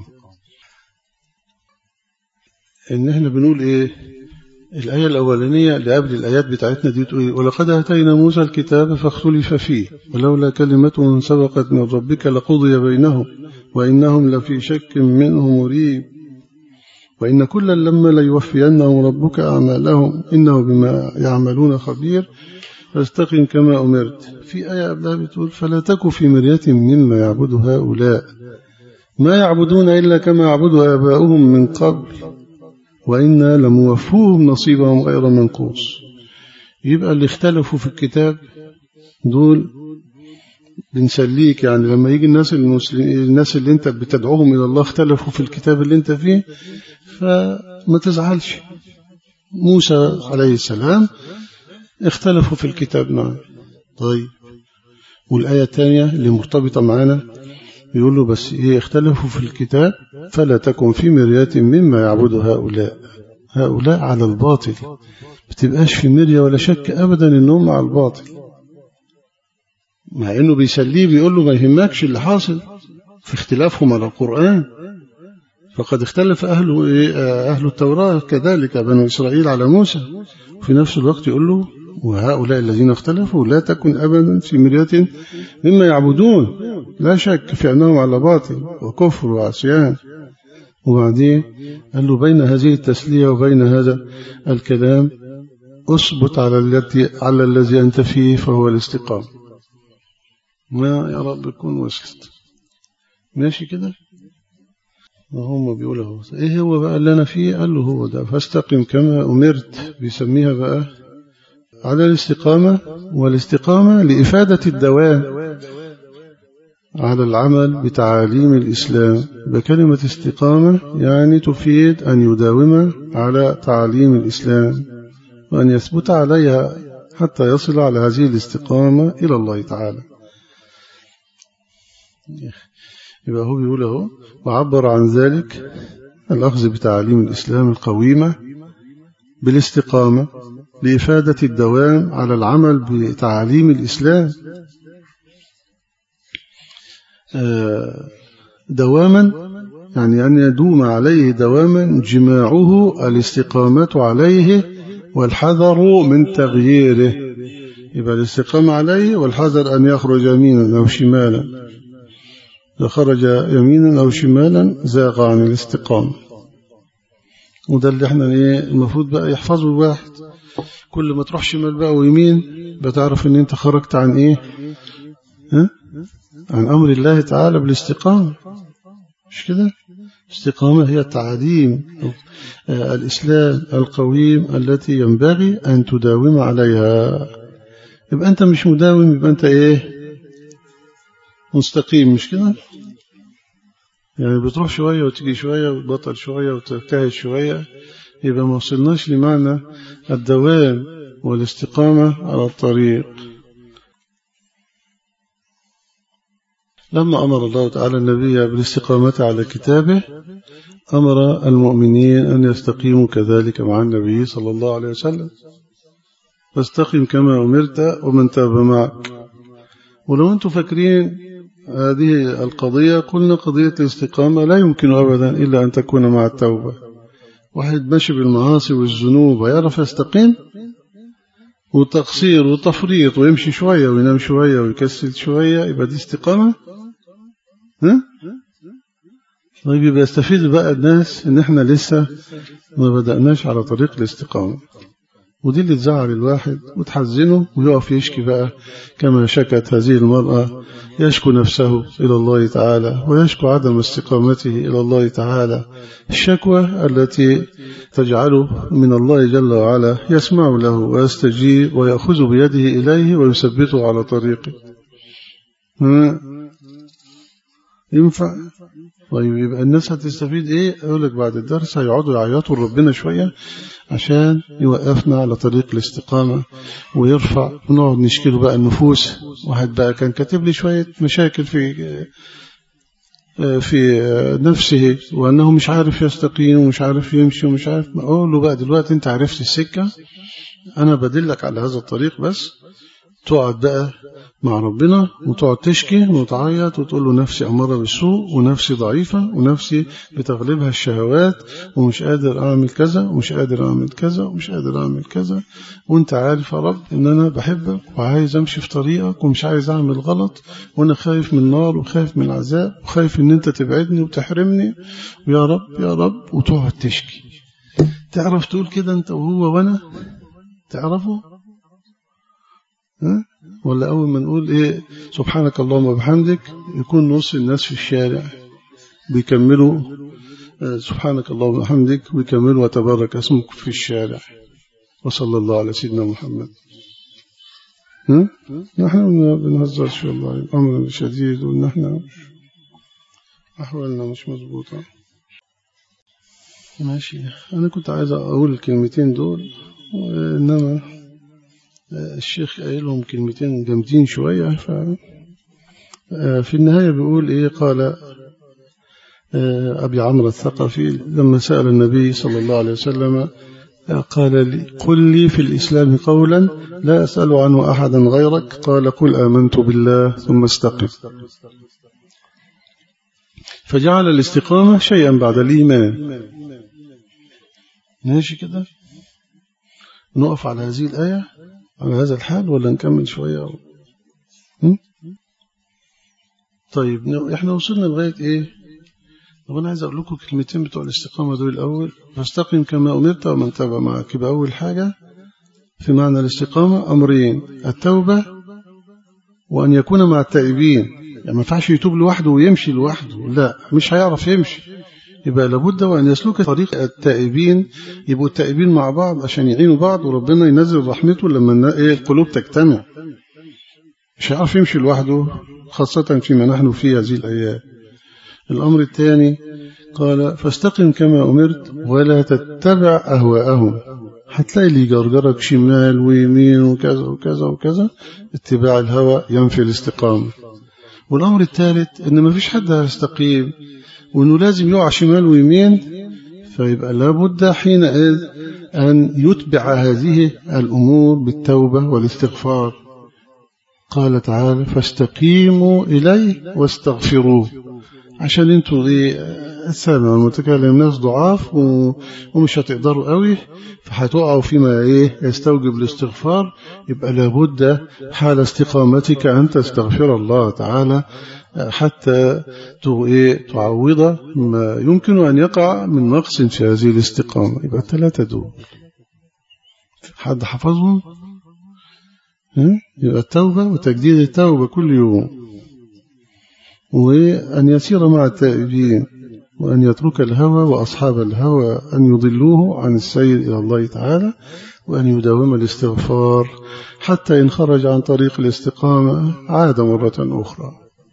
إن إحنا بنقول إيه؟ الآية الأولانية اللي قبل الآيات بتاعتنا دي تقول: ولقد آتينا موسى الكتاب فاختلف فيه ولولا كلمة سبقت من ربك لقضي بينهم وإنهم لفي شك منه مريب وإن كلا لما ليوفينهم ربك أعمالهم إنه بما يعملون خبير فاستقم كما أمرت. في آية قبلها بتقول: فلا تك في مرية مما يعبد هؤلاء ما يعبدون إلا كما يعبد آباؤهم من قبل وإنا لموفوهم نصيبهم غير منقوص. يبقى اللي اختلفوا في الكتاب دول بنسليك، يعني لما يجي الناس المسلمين الناس اللي انت بتدعوهم إلى الله اختلفوا في الكتاب اللي انت فيه، فما تزعلش. موسى عليه السلام اختلفوا في الكتاب معه. طيب، والآية الثانية اللي مرتبطة معنا يقول له: بس إيه؟ اختلفوا في الكتاب فلا تكن في مرية مما يعبد هؤلاء هؤلاء على الباطل. بتبقاش في مرية ولا شك أبدا إنهم على الباطل، مع إنه بيسليه بيقول له: ما يهمكش اللي حاصل في اختلافهم على القرآن، فقد اختلف أهل أهل التوراة كذلك بنو إسرائيل على موسى. وفي نفس الوقت يقول له: وهؤلاء الذين اختلفوا لا تكن أبدا في مرية مما يعبدون، لا شك في أنهم على باطل وكفر وعصيان. وبعدين قال له: بين هذه التسلية وبين هذا الكلام أثبت على الذي على الذي أنت فيه فهو الاستقامة. ما يا رب يكون وصلت ماشي كده. وهم بيقولوا إيه هو بقى اللي أنا فيه؟ قال له: هو ده، فاستقم كما أمرت. بيسميها بقى على الاستقامة، والاستقامة لإفادة الدوام على العمل بتعاليم الإسلام. بكلمة استقامة يعني تفيد أن يداوم على تعاليم الإسلام وأن يثبت عليها حتى يصل على هذه الاستقامة إلى الله تعالى. يبقى هو بيقول اهو: وعبر عن ذلك الأخذ بتعاليم الإسلام القويمة بالاستقامة لإفادة الدوام على العمل بتعاليم الإسلام دواما، يعني أن يدوم عليه دواما جماعه الاستقامة عليه والحذر من تغييره. يبقى الاستقامة عليه والحذر أن يخرج يمينا أو شمالا، إذا خرج يمينا أو شمالا زاغ عن الاستقامة. وده اللي احنا ايه المفروض بقى يحفظه الواحد. كل ما تروح شمال بقى ويمين بتعرف ان انت خرجت عن ايه؟ ها؟ عن أمر الله تعالى بالاستقامة. مش كده؟ الاستقامة هي تعاليم الإسلام القويم التي ينبغي أن تداوم عليها. يبقى أنت مش مداوم، يبقى أنت إيه؟ مستقيم. مش كده؟ يعني بتروح شوية وتيجي شوية وتبطل شوية وتجتهد شوية، يبقى ما وصلناش لمعنى الدوام والاستقامة على الطريق. لما أمر الله تعالى النبي بالاستقامة على كتابه أمر المؤمنين أن يستقيموا كذلك مع النبي صلى الله عليه وسلم. فاستقم كما أمرت ومن تاب معك. ولو أنتم فاكرين هذه القضية قلنا قضية الاستقامة لا يمكن أبدا إلا أن تكون مع التوبة. واحد ماشي بالمعاصي والذنوب يعرف يستقيم؟ وتقصير وتفريط ويمشي شوية وينام شوية ويكسل شوية، يبقى دي استقامة؟ ها؟ طيب يبقى يستفيد بقى الناس ان احنا لسه ما بدأناش على طريق الاستقامة، ودي اللي تزعل الواحد وتحزنه ويقف يشكي بقى كما شكت هذه المرأة، يشكو نفسه إلى الله تعالى ويشكو عدم استقامته إلى الله تعالى، الشكوى التي تجعله من الله جل وعلا يسمع له ويستجيب ويأخذ بيده إليه ويثبته على طريقه. ينفع؟ طيب يبقى الناس هتستفيد ايه؟ اقول لك بعد الدرس هيقعدوا يعيطوا لربنا شويه عشان يوقفنا على طريق الاستقامه ويرفع، ونقعد نشكله بقى النفوس. واحد بقى كان كاتب لي شويه مشاكل في في نفسه وانه مش عارف يستقيم ومش عارف يمشي ومش عارف، اقول له بقى دلوقتي انت عرفت السكه، انا بدلك على هذا الطريق بس تقعد بقى مع ربنا وتقعد تشكي وتعيط وتقول له نفسي أمارة بالسوء ونفسي ضعيفة ونفسي بتغلبها الشهوات ومش قادر أعمل كذا ومش قادر أعمل كذا ومش قادر أعمل كذا، وانت عارف يا رب ان أنا بحبك وعايز أمشي في طريقك ومش عايز أعمل غلط، وأنا خايف من النار وخايف من العذاب وخايف ان انت تبعدني وتحرمني، ويا رب يا رب، وتقعد تشكي. تعرف تقول كده انت وهو وانا؟ تعرفه؟ ها؟ ولا أول ما نقول إيه سبحانك اللهم وبحمدك يكون نص الناس في الشارع بيكملوا سبحانك اللهم وبحمدك ويكملوا وتبارك اسمك في الشارع وصلى الله على سيدنا محمد. ها؟ نحن بنهزر شو والله، الأمر شديد ونحن أحوالنا مش مضبوطة. ماشي، أنا كنت عايز أقول الكلمتين دول إنما الشيخ قايل لهم كلمتين جامدين شوية. في النهاية بيقول إيه، قال أبي عمرو الثقفي لما سأل النبي صلى الله عليه وسلم قال لي قل لي في الإسلام قولا لا أسأل عنه أحدا غيرك، قال قل آمنت بالله ثم استقم. فجعل الاستقامة شيئا بعد الإيمان. ماشي كده، نقف على هذه الآية على هذا الحال ولا نكمل شوية؟ م? طيب احنا وصلنا لغاية ايه؟ طب انا عايز اقول لكم كلمتين بتوع الاستقامة دول الأول. فاستقم كما أمرت ومن تابع معك. يبقى أول حاجة في معنى الاستقامة أمرين: التوبة وأن يكون مع التائبين. يعني ما ينفعش يتوب لوحده ويمشي لوحده، لا، مش هيعرف يمشي. يبقى لابد وأن يسلك طريق التائبين، يبقوا التائبين مع بعض عشان يعينوا بعض وربنا ينزل رحمته لما ايه القلوب تجتمع. مش هيعرف يمشي لوحده، خاصة فيما نحن فيه هذه الأيام. الأمر الثاني قال فاستقم كما أمرت ولا تتبع أهواءهم. هتلاقي اللي يجرجرك شمال ويمين وكذا وكذا وكذا، اتباع الهوى ينفي الاستقامة. والأمر الثالث إن ما فيش حد هيستقيم وأنه لازم يقع شمال ويمين، فيبقى لابد حينئذ أن يتبع هذه الأمور بالتوبة والاستغفار. قال تعالى فاستقيموا إليه واستغفروه، عشان انتوا ايه السامع المتكلم ناس ضعاف ومش هتقدروا قوي، فهتقعوا فيما ايه يستوجب الاستغفار. يبقى لابد حال استقامتك أن تستغفر الله تعالى حتى تعوض ما يمكن أن يقع من نقص في هذه الاستقامة. يبقى الثلاثة دول حد حفظهم؟ يبقى التوبة وتجديد التوبة كل يوم، وأن يسير مع التائبين، وأن يترك الهوى وأصحاب الهوى أن يضلوه عن السير إلى الله تعالى، وأن يداوم الاستغفار حتى إن خرج عن طريق الاستقامة عاد مرة أخرى.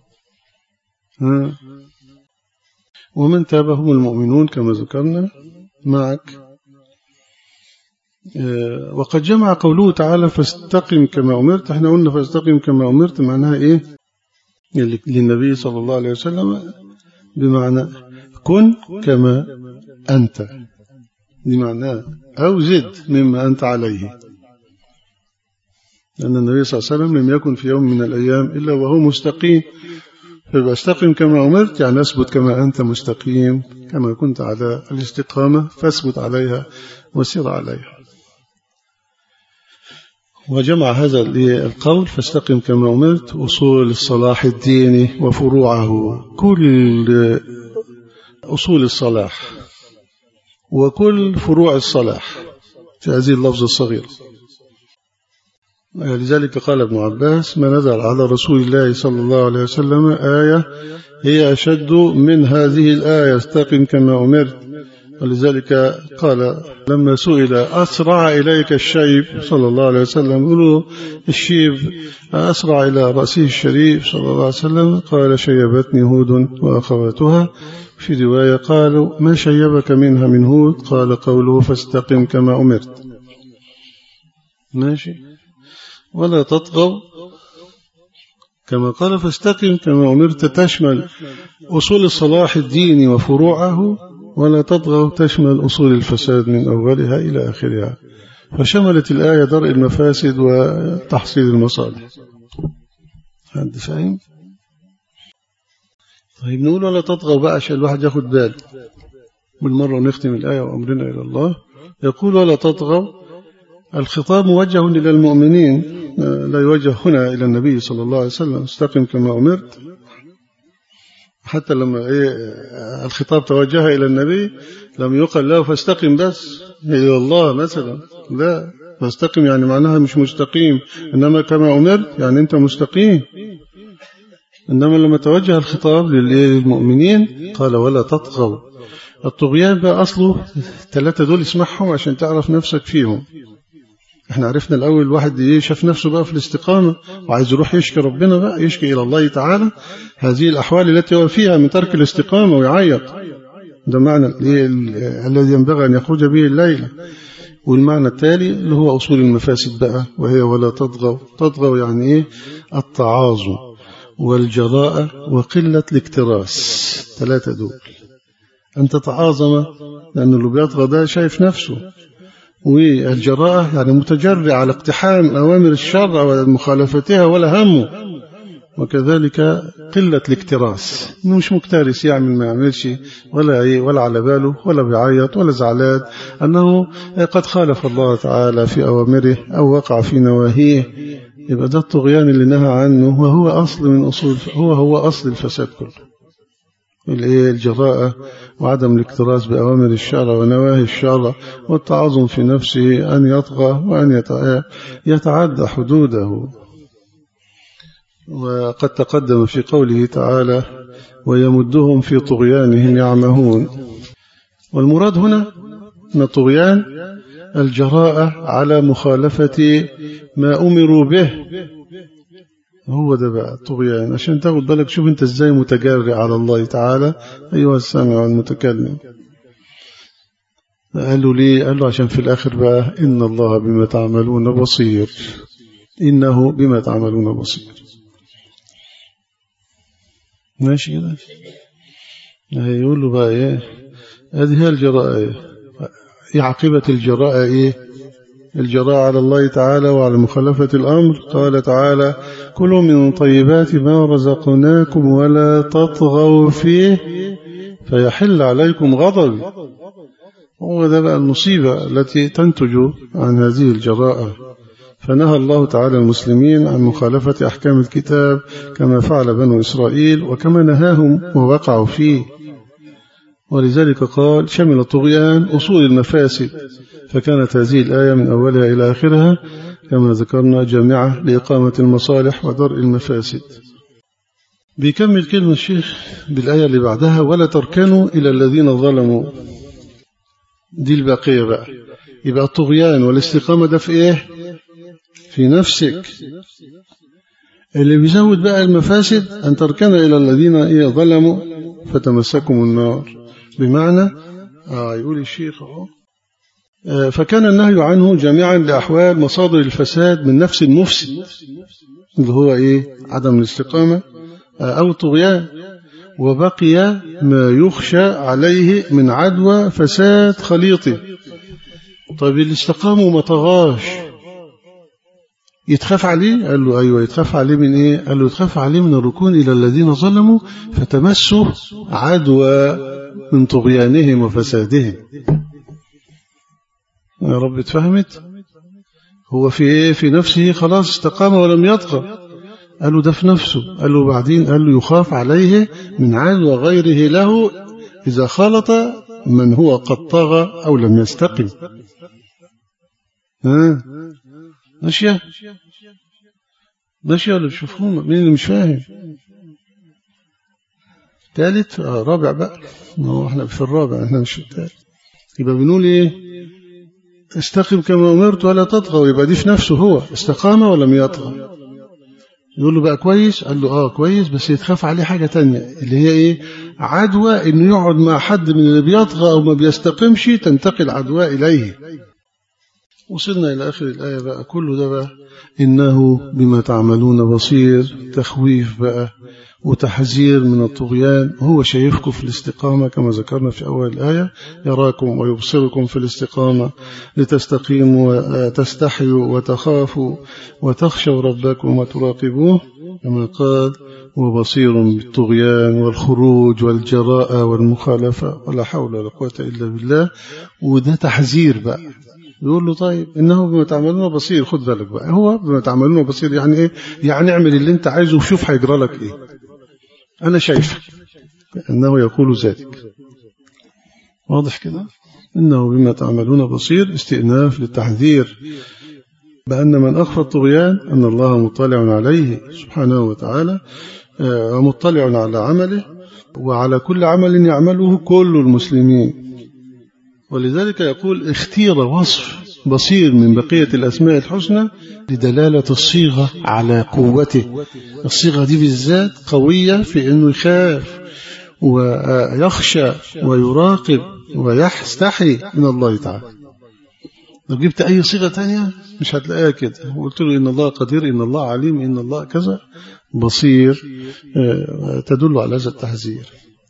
ومن تابهم المؤمنون كما ذكرنا معك. وقد جمع قوله تعالى فاستقم كما أمرت. احنا قلنا فاستقم كما أمرت معناها إيه للنبي صلى الله عليه وسلم؟ بمعنى كن كما أنت، دي معناه، أو زد مما أنت عليه. لأن النبي صلى الله عليه وسلم لم يكن في يوم من الأيام إلا وهو مستقيم. فاستقم كما أمرت يعني أثبت كما أنت مستقيم، كما كنت على الاستقامة فاثبت عليها وسير عليها. وجمع هذا القول فاستقم كما أمرت أصول الصلاح الديني وفروعه، كل أصول الصلاح وكل فروع الصلاح في هذه اللفظة الصغيرة. لذلك قال ابن عباس ما نزل على رسول الله صلى الله عليه وسلم آية هي أشد من هذه الآية استقم كما أمرت. ولذلك قال لما سئل أسرع إليك الشيب صلى الله عليه وسلم، قالوا الشيب أسرع إلى رأسه الشريف صلى الله عليه وسلم، قال شيبتني هود وأخواتها. في رواية قالوا ما شيبك منها من هود؟ قال قوله فاستقم كما أمرت. ماشي. ولا تطغوا كما قال فاستقم كما أمرت تشمل أصول الصلاح الديني وفروعه، ولا تطغوا تشمل أصول الفساد من أولها إلى آخرها. فشملت الآية درء المفاسد وتحصيل المصالح. حد فاهم؟ طيب نقول ولا تطغوا بقى عشان الواحد ياخد باله بالمرة ونختم الآية وأمرنا إلى الله. يقول ولا تطغوا، الخطاب موجه إلى المؤمنين، لا يوجه هنا إلى النبي صلى الله عليه وسلم استقم كما أمرت. حتى لما إيه الخطاب توجه إلى النبي لم يقل له فاستقم بس إلى الله مثلا، لا، فاستقم يعني معناها مش مستقيم، إنما كما أمرت يعني أنت مستقيم. إنما لما توجه الخطاب للمؤمنين قال ولا تطغوا. الطغيان بقى أصله ثلاثة دول اسمعهم عشان تعرف نفسك فيهم. احنا عرفنا الأول الواحد شاف نفسه بقى في الاستقامة وعايز يروح يشكي ربنا بقى، يشكي إلى الله تعالى هذه الأحوال التي هو فيها من ترك الاستقامة ويعيط. ده معنى الذي ينبغي أن يخرج به الليلة. والمعنى التالي اللي هو أصول المفاسد بقى، وهي ولا تطغوا. تطغوا يعني إيه؟ التعاظم والجراءة وقلة الاكتراث، ثلاثة دول. أن تتعاظم لأن اللي بيطغى ده شايف نفسه، والجراءة يعني متجرع على اقتحام أوامر الشرع ومخالفتها ولا همه، وكذلك قلة الاكتراث، إنه مش مكترث يعمل ما يعملش ولا ولا على باله ولا بيعيط ولا زعلان أنه قد خالف الله تعالى في أوامره أو وقع في نواهيه. يبقى ده الطغيان اللي نهى عنه، وهو أصل من أصول هو هو أصل الفساد كله. الجراءة وعدم الاكتراث بأوامر الشرع ونواهي الشرع، والتعظم في نفسه أن يطغى وأن يتعدى حدوده. وقد تقدم في قوله تعالى ويمدهم في طغيانهم يعمهون. والمراد هنا من الطغيان الجراءة على مخالفة ما أمروا به، هو ده بقى الطغيان. عشان تاخد بالك شوف انت ازاي متجرئ على الله تعالى أيها السامع والمتكلم. قالوا ليه؟ قالوا عشان في الآخر بقى إن الله بما تعملون بصير، إنه بما تعملون بصير. ماشي كده. يقول له بقى ايه؟ هذه هي الجراءة. ايه عاقبة الجراءة؟ ايه الجراءة على الله تعالى وعلى مخالفة الأمر. قال تعالى كلوا من طيبات ما رزقناكم ولا تطغوا فيه فيحل عليكم غضبي. هو ده بقى المصيبة التي تنتج عن هذه الجراءة. فنهى الله تعالى المسلمين عن مخالفة أحكام الكتاب كما فعل بنو إسرائيل وكما نهاهم ووقعوا فيه. ولذلك قال شمل الطغيان أصول المفاسد، فكانت هذه الآية من أولها إلى آخرها كما ذكرنا جامعة لإقامة المصالح ودرء المفاسد. بيكمل كلمة الشيخ بالآية اللي بعدها ولا تركنوا إلى الذين ظلموا. دي الباقية بقى. يبقى الطغيان والاستقامة ده في إيه؟ في نفسك. اللي بيزود بقى المفاسد أن تركن إلى الذين ظلموا فتمسكم النار. بمعنى آه يقول الشيخ آه فكان النهي عنه جميعا لأحوال مصادر الفساد من نفس المفسد اللي هو إيه؟ عدم الاستقامة آه أو الطغيان، وبقي ما يخشى عليه من عدوى فساد خليطه. طيب اللي استقاموا ما طغاش يتخاف عليه؟ قال له أيوة يتخاف عليه من إيه؟ قال له يتخاف عليه من الركون إلى الذين ظلموا فتمسوا عدوى من طغيانهم وفسادهم. يا رب اتفهمت؟ هو في إيه؟ في نفسه خلاص استقام ولم يطغى. قال له ده في نفسه. قال له بعدين قال له يخاف عليه من عدوى غيره له إذا خلط من هو قد طغى أو لم يستقم. ها ماشية ماشية ولا تشوفون مين اللي مش فاهم؟ ثالث آه رابع بقى، ما احنا في الرابع احنا مش في الثالث. يبقى بنقول ايه؟ استقم كما أمرت ولا تطغى. يبقى دي في نفسه هو استقام ولم يطغى. يقول له بقى كويس؟ قال له اه كويس، بس يتخاف عليه حاجة تانية اللي هي ايه؟ عدوى انه يقعد مع حد من اللي بيطغى او ما بيستقمش تنتقل عدوى اليه. وصلنا إلى آخر الآية بقى. كل ده بقى إنه بما تعملون بصير، تخويف بقى وتحذير من الطغيان. هو شايفكم في الاستقامة كما ذكرنا في أول الآية، يراكم ويبصركم في الاستقامة لتستقيموا وتستحيوا وتخافوا وتخشوا ربكم وتراقبوه، كما قال وبصير بالطغيان والخروج والجراءة والمخالفة ولا حول ولا قوة إلا بالله. وده تحذير بقى. يقول له طيب إنه بما تعملون بصير، خد بالك بقى. هو بما تعملون بصير يعني إيه؟ يعني اعمل اللي انت عايزه وشوف هيجرى لك إيه. أنا شايفك. إنه يقول ذلك. واضح كده؟ إنه بما تعملون بصير استئناف للتحذير بأن من أخفى الطغيان أن الله مطلع عليه سبحانه وتعالى، ومطلع على عمله وعلى كل عمل يعمله كل المسلمين. ولذلك يقول اختير وصف بصير من بقية الأسماء الحسنى لدلالة الصيغة على قوته. الصيغة دي بالذات قوية في أنه يخاف ويخشى ويراقب ويستحي من الله تعالى. لو جبت أي صيغة تانية مش هتلاقيها كده. وقلت له إن الله قدير، إن الله عليم، إن الله كذا. بصير تدل على هذا التحذير.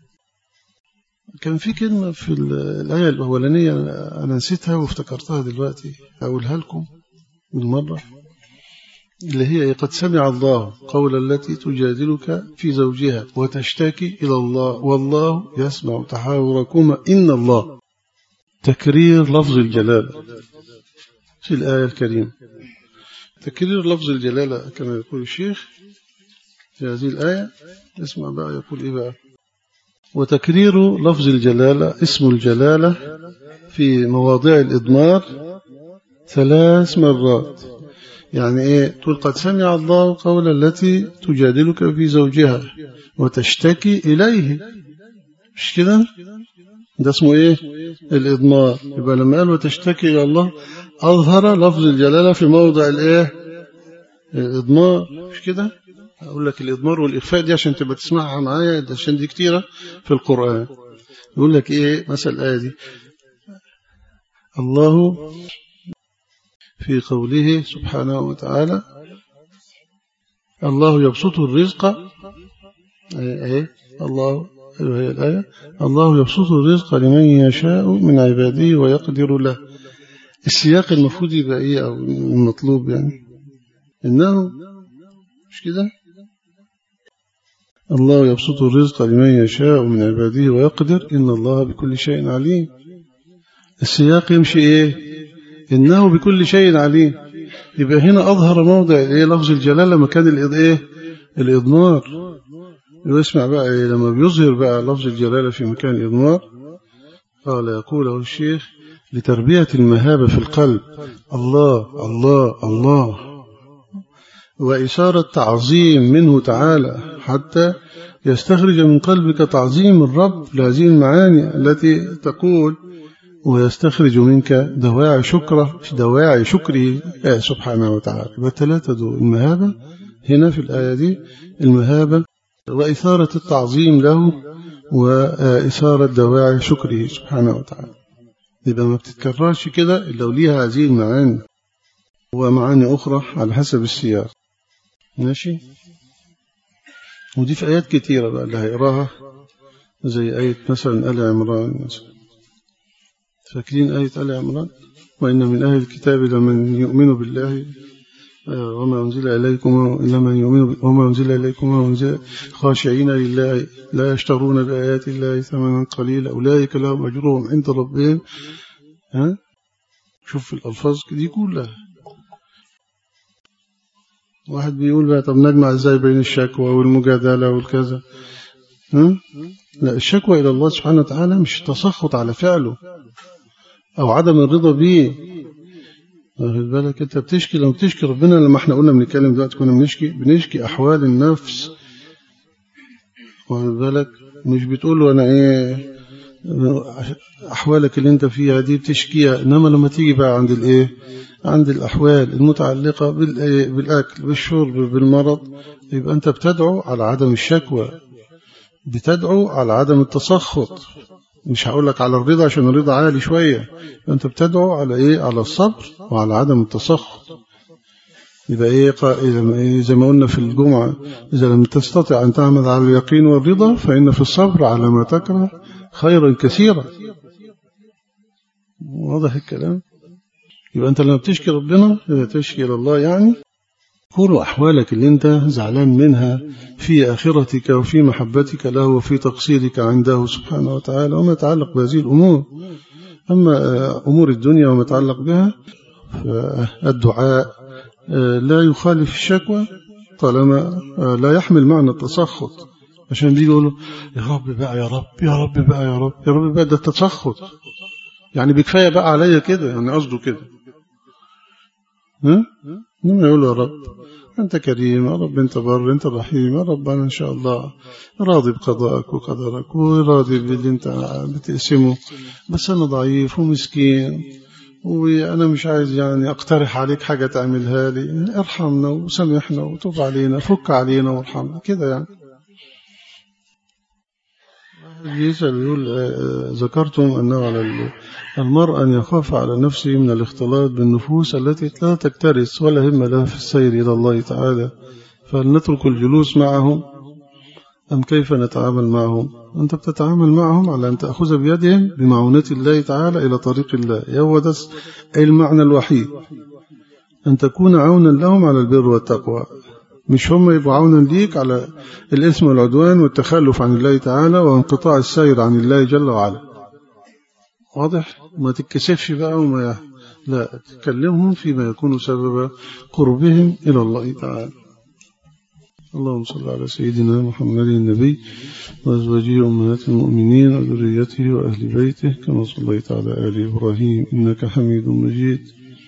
كان في كلمة في الآية الأولانية أنا نسيتها وافتكرتها دلوقتي، أقولها لكم بالمرة، اللي هي قد سمع الله قول التي تجادلك في زوجها وتشتكي إلى الله والله يسمع تحاوركما إن الله. تكرير لفظ الجلالة في الآية الكريمة. تكرير لفظ الجلالة كما يقول الشيخ في هذه الآية. اسمع بقى يقول إيه بقى. وتكرير لفظ الجلالة اسم الجلالة في مواضع الإضمار ثلاث مرات. يعني إيه؟ تقول قد سمع الله قول التي تجادلك في زوجها وتشتكي إليه، مش كده؟ ده اسمه إيه؟ الإضمار. يبقى لما قال وتشتكي إلى الله أظهر لفظ الجلالة في موضع الإيه؟ الإضمار، مش كده؟ أقول لك الإضمار والإخفاء دي عشان تبقى تسمعها معايا، عشان دي كتيرة في القرآن. يقول لك إيه مثل الآية دي؟ الله في قوله سبحانه وتعالى الله يبسط الرزق، أي أي الله هي الآية الله يبسط الرزق لمن يشاء من عباده ويقدر له. السياق المفروض يبقى إيه أو المطلوب يعني إنه مش كده؟ الله يبسط الرزق لمن يشاء من عباده ويقدر إن الله بكل شيء عليم. السياق يمشي إيه؟ إنه بكل شيء عليم. يبقى هنا أظهر موضع إيه لفظ الجلالة مكان الإيه الإضمار. واسمع بقى إيه لما بيظهر بقى لفظ الجلالة في مكان الإضمار. قال يقوله الشيخ لتربية المهابة في القلب الله الله الله، وإشارة تعظيم منه تعالى حتى يستخرج من قلبك تعظيم الرب لهذه المعاني التي تقول، ويستخرج منك دواعي شكره دواعي شكره سبحانه وتعالى. بالثلاثة دول المهابة هنا في الآية دي، المهابة وإثارة التعظيم له وإثارة دواعي شكره سبحانه وتعالى. يبقى ما بتتكررش كده إلا وليها هذه المعاني ومعاني أخرى على حسب السياق. ماشي. ودي في آيات كتيرة بقى اللي هيقراها زي آية مثلا آل عمران مثلا. فاكرين آية آل عمران وإن من أهل الكتاب لمن يؤمن بالله وما أنزل إليكم لمن يؤمن وما أنزل إليكم وما أنزل خاشعين لله لا يشترون بآيات الله ثمنا قليلا أولئك لهم أجرهم عند ربهم. ها شوف الألفاظ دي كلها. واحد بيقول بقى طب نجمع ازاي بين الشكوى والمجادلة والكذا؟ ها؟ لا، الشكوى إلى الله سبحانه وتعالى مش تسخط على فعله أو عدم الرضا به. واخد بالك أنت بتشكي لما بتشكي ربنا. لما احنا قلنا بنتكلم دلوقتي كنا بنشكي بنشكي أحوال النفس. واخد بالك مش بتقول له أنا إيه أحوالك اللي أنت فيها دي بتشكيها، إنما لما تيجي بقى عند الإيه عند الأحوال المتعلقة بالأكل بالشرب بالمرض، يبقى أنت بتدعو على عدم الشكوى، بتدعو على عدم التسخط. مش هقول لك على الرضا عشان الرضا عالي شوية، أنت بتدعو على إيه؟ على الصبر وعلى عدم التسخط. إذا إيه زي ما قلنا في الجمعة، إذا لم تستطع أن تعمل على اليقين والرضا فإن في الصبر على ما تكره خيرا كثيرا. واضح الكلام؟ يبقى أنت لما بتشكي ربنا تشكي إلى الله، يعني كل أحوالك اللي أنت زعلان منها في آخرتك وفي محبتك له وفي تقصيرك عنده سبحانه وتعالى وما يتعلق بهذه الأمور. أما أمور الدنيا وما يتعلق بها فالدعاء لا يخالف الشكوى طالما لا يحمل معنى التسخط، عشان بيجي يقولوا يا رب بقى يا رب يا رب بقى يا رب يا رب بقى، ده التسخط يعني بكفاية بقى عليا كده، يعني قصده كده. ها؟ لما يقولوا يا رب أنت كريم، يا رب أنت بر، أنت رحيم، يا رب أنا إن شاء الله راضي بقضائك وقدرك وراضي باللي أنت بتقسمه، بس أنا ضعيف ومسكين وأنا مش عايز يعني أقترح عليك حاجة تعملها لي، ارحمنا وسامحنا وتوب علينا، فك علينا وارحمنا كده. يعني يسأل يقول ذكرتم أنه على المرء أن يخاف على نفسه من الاختلاط بالنفوس التي لا تكترث ولا هم لها في السير إلى الله تعالى، فهل نترك الجلوس معهم أم كيف نتعامل معهم؟ أنت بتتعامل معهم على أن تأخذ بيدهم بمعونة الله تعالى إلى طريق الله، هو ده المعنى الوحيد، أن تكون عونا لهم على البر والتقوى، مش هم يبقوا عونا ليك على الإثم والعدوان والتخلف عن الله تعالى وانقطاع السير عن الله جل وعلا. واضح؟ ما تتكسفش بقى وما لا تكلمهم فيما يكون سبب قربهم إلى الله تعالى. اللهم صل على سيدنا محمد النبي وأزواجه أمهات المؤمنين وذريته وأهل بيته كما صليت على آل إبراهيم إنك حميد مجيد.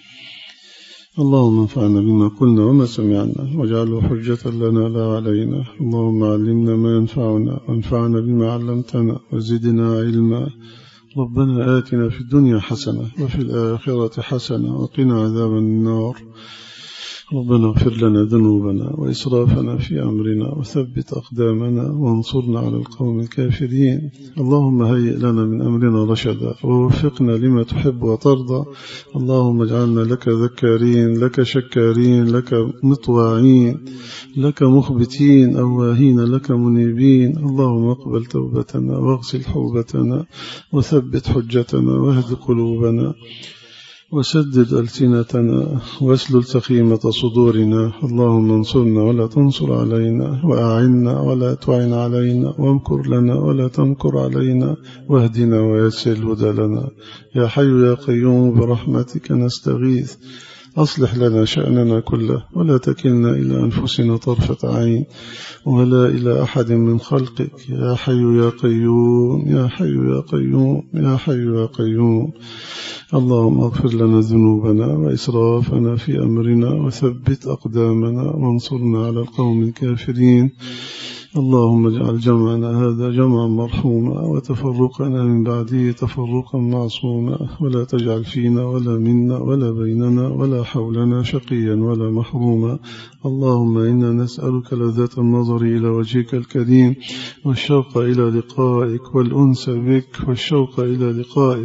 اللهم انفعنا بما قلنا وما سمعنا واجعله حجة لنا لا علينا. اللهم علمنا ما ينفعنا وانفعنا بما علمتنا وزدنا علما. ربنا آتنا في الدنيا حسنة وفي الآخرة حسنة وقنا عذاب النار. ربنا اغفر لنا ذنوبنا وإسرافنا في أمرنا وثبت أقدامنا وانصرنا على القوم الكافرين. اللهم هيئ لنا من أمرنا رشدا ووفقنا لما تحب وترضى. اللهم اجعلنا لك ذكارين لك شكارين لك مطواعين لك مخبتين أواهين لك منيبين. اللهم اقبل توبتنا واغسل حوبتنا وثبت حجتنا واهد قلوبنا وسدد ألسنتنا واسلل سخيمة صدورنا. اللهم انصرنا ولا تنصر علينا وأعنا ولا تعن علينا وامكر لنا ولا تمكر علينا واهدنا ويسر الهدى لنا. يا حي يا قيوم برحمتك نستغيث أصلح لنا شأننا كله ولا تكلنا إلى أنفسنا طرفة عين ولا إلى أحد من خلقك. يا حي يا قيوم يا حي يا قيوم يا حي يا قيوم. اللهم اغفر لنا ذنوبنا وإسرافنا في أمرنا وثبت أقدامنا وانصرنا على القوم الكافرين. اللهم اجعل جمعنا هذا جمعا مرحوما وتفرقنا من بعده تفرقا معصوما ولا تجعل فينا ولا منا ولا بيننا ولا حولنا شقيا ولا محروما. اللهم إنا نسألك لذة النظر إلى وجهك الكريم والشوق إلى لقائك والأنس بك والشوق إلى لقائك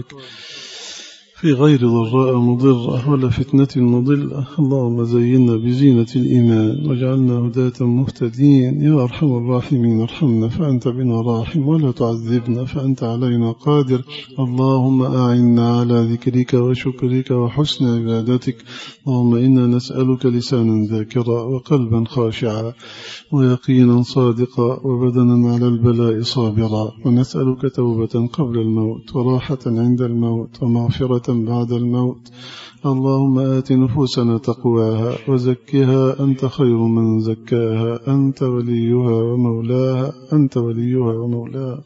في غير ضراء مضرة ولا فتنة مضلة. اللهم زينا بزينة الإيمان واجعلنا هداة مهتدين. يا أرحم الراحمين ارحمنا فأنت بنا راحم ولا تعذبنا فأنت علينا قادر. اللهم أعنا على ذكرك وشكرك وحسن عبادتك. اللهم إنا نسألك لسانا ذاكرا وقلبا خاشعا ويقينا صادقا وبدنا على البلاء صابرا. ونسألك توبة قبل الموت وراحة عند الموت ومغفرة بعد الموت. اللهم آت نفوسنا تقواها وزكها أنت خير من زكاها أنت وليها ومولاها أنت وليها ومولاها.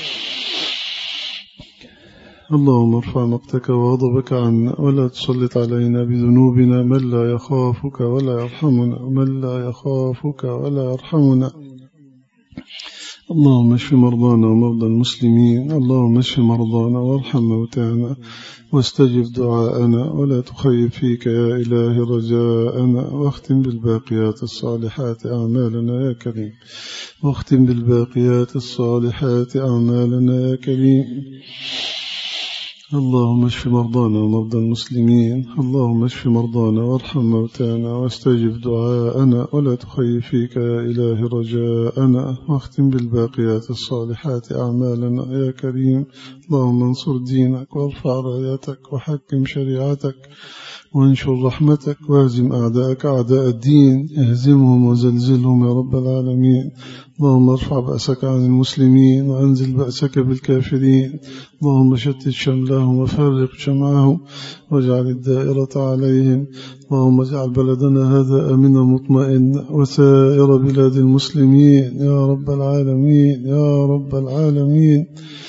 اللهم ارفع مقتك وغضبك عنا ولا تسلط علينا بذنوبنا من لا يخافك ولا يرحمنا من لا يخافك ولا يرحمنا. اللهم اشف مرضانا ومرضى المسلمين. اللهم اشف مرضانا وارحم موتانا واستجب دعاءنا ولا تخيب فيك يا إله رجاءنا. واختم بالباقيات الصالحات أعمالنا يا كريم. واختم بالباقيات الصالحات أعمالنا يا كريم. اللهم اشف مرضانا ومرضى المسلمين. اللهم اشف مرضانا وارحم موتانا واستجب دعاءنا ولا تخيب فيك يا إله رجاءنا. واختم بالباقيات الصالحات أعمالنا يا كريم. اللهم انصر دينك وارفع رايتك وحكم شريعتك وانشر رحمتك واهزم أعداءك أعداء الدين. اهزمهم وزلزلهم يا رب العالمين. اللهم ارفع بأسك عن المسلمين وأنزل بأسك بالكافرين. اللهم شتت شملهم وفرق جمعهم واجعل الدائرة عليهم. اللهم اجعل بلدنا هذا آمنا مطمئنا وسائر بلاد المسلمين يا رب العالمين يا رب العالمين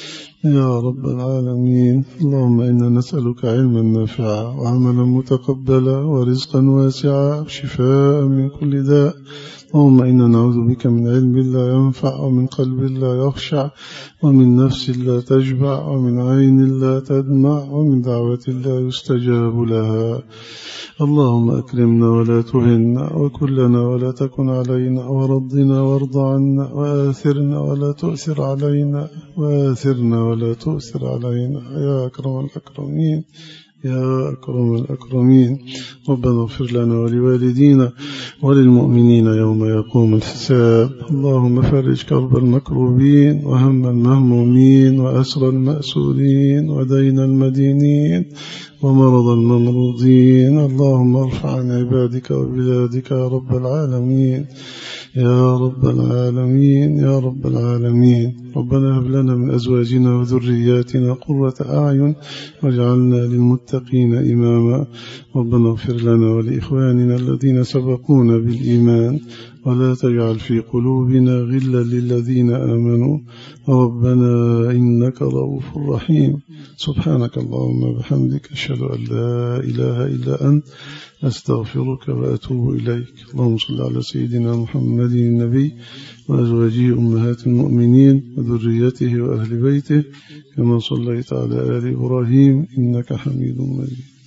يا رب العالمين. اللهم إنا نسألك علما نافعا وعملا متقبلا ورزقا واسعا وشفاء من كل داء. اللهم إنا نعوذ بك من علم لا ينفع ومن قلب لا يخشع ومن نفس لا تشبع ومن عين لا تدمع ومن دعوة لا يستجاب لها. اللهم أكرمنا ولا تهنا وكلنا ولا تكن علينا ورضنا وارض عنا وآثرنا ولا تؤثر علينا وآثرنا ولا تؤثر علينا يا أكرم الأكرمين يا أكرم الأكرمين. ربنا اغفر لنا ولوالدينا وللمؤمنين يوم يقوم الحساب. اللهم فرج كرب المكروبين وهم المهمومين وأسر المأسورين ودين المدينين ومرض الممروضين. اللهم ارفع عن عبادك وبلادك يا رب العالمين يا رب العالمين يا رب العالمين. ربنا هب لنا من أزواجنا وذرياتنا قرة أعين واجعلنا للمتقين إماما. ربنا اغفر لنا ولإخواننا الذين سبقونا بالإيمان ولا تجعل في قلوبنا غلا للذين آمنوا ربنا إنك رؤوف رحيم. سبحانك اللهم وبحمدك أشهد أن لا إله إلا أنت أستغفرك وأتوب إليك. اللهم صل على سيدنا محمد النبي وأزواجه أمهات المؤمنين وذريته وأهل بيته كما صليت على آل إبراهيم إنك حميد مجيد.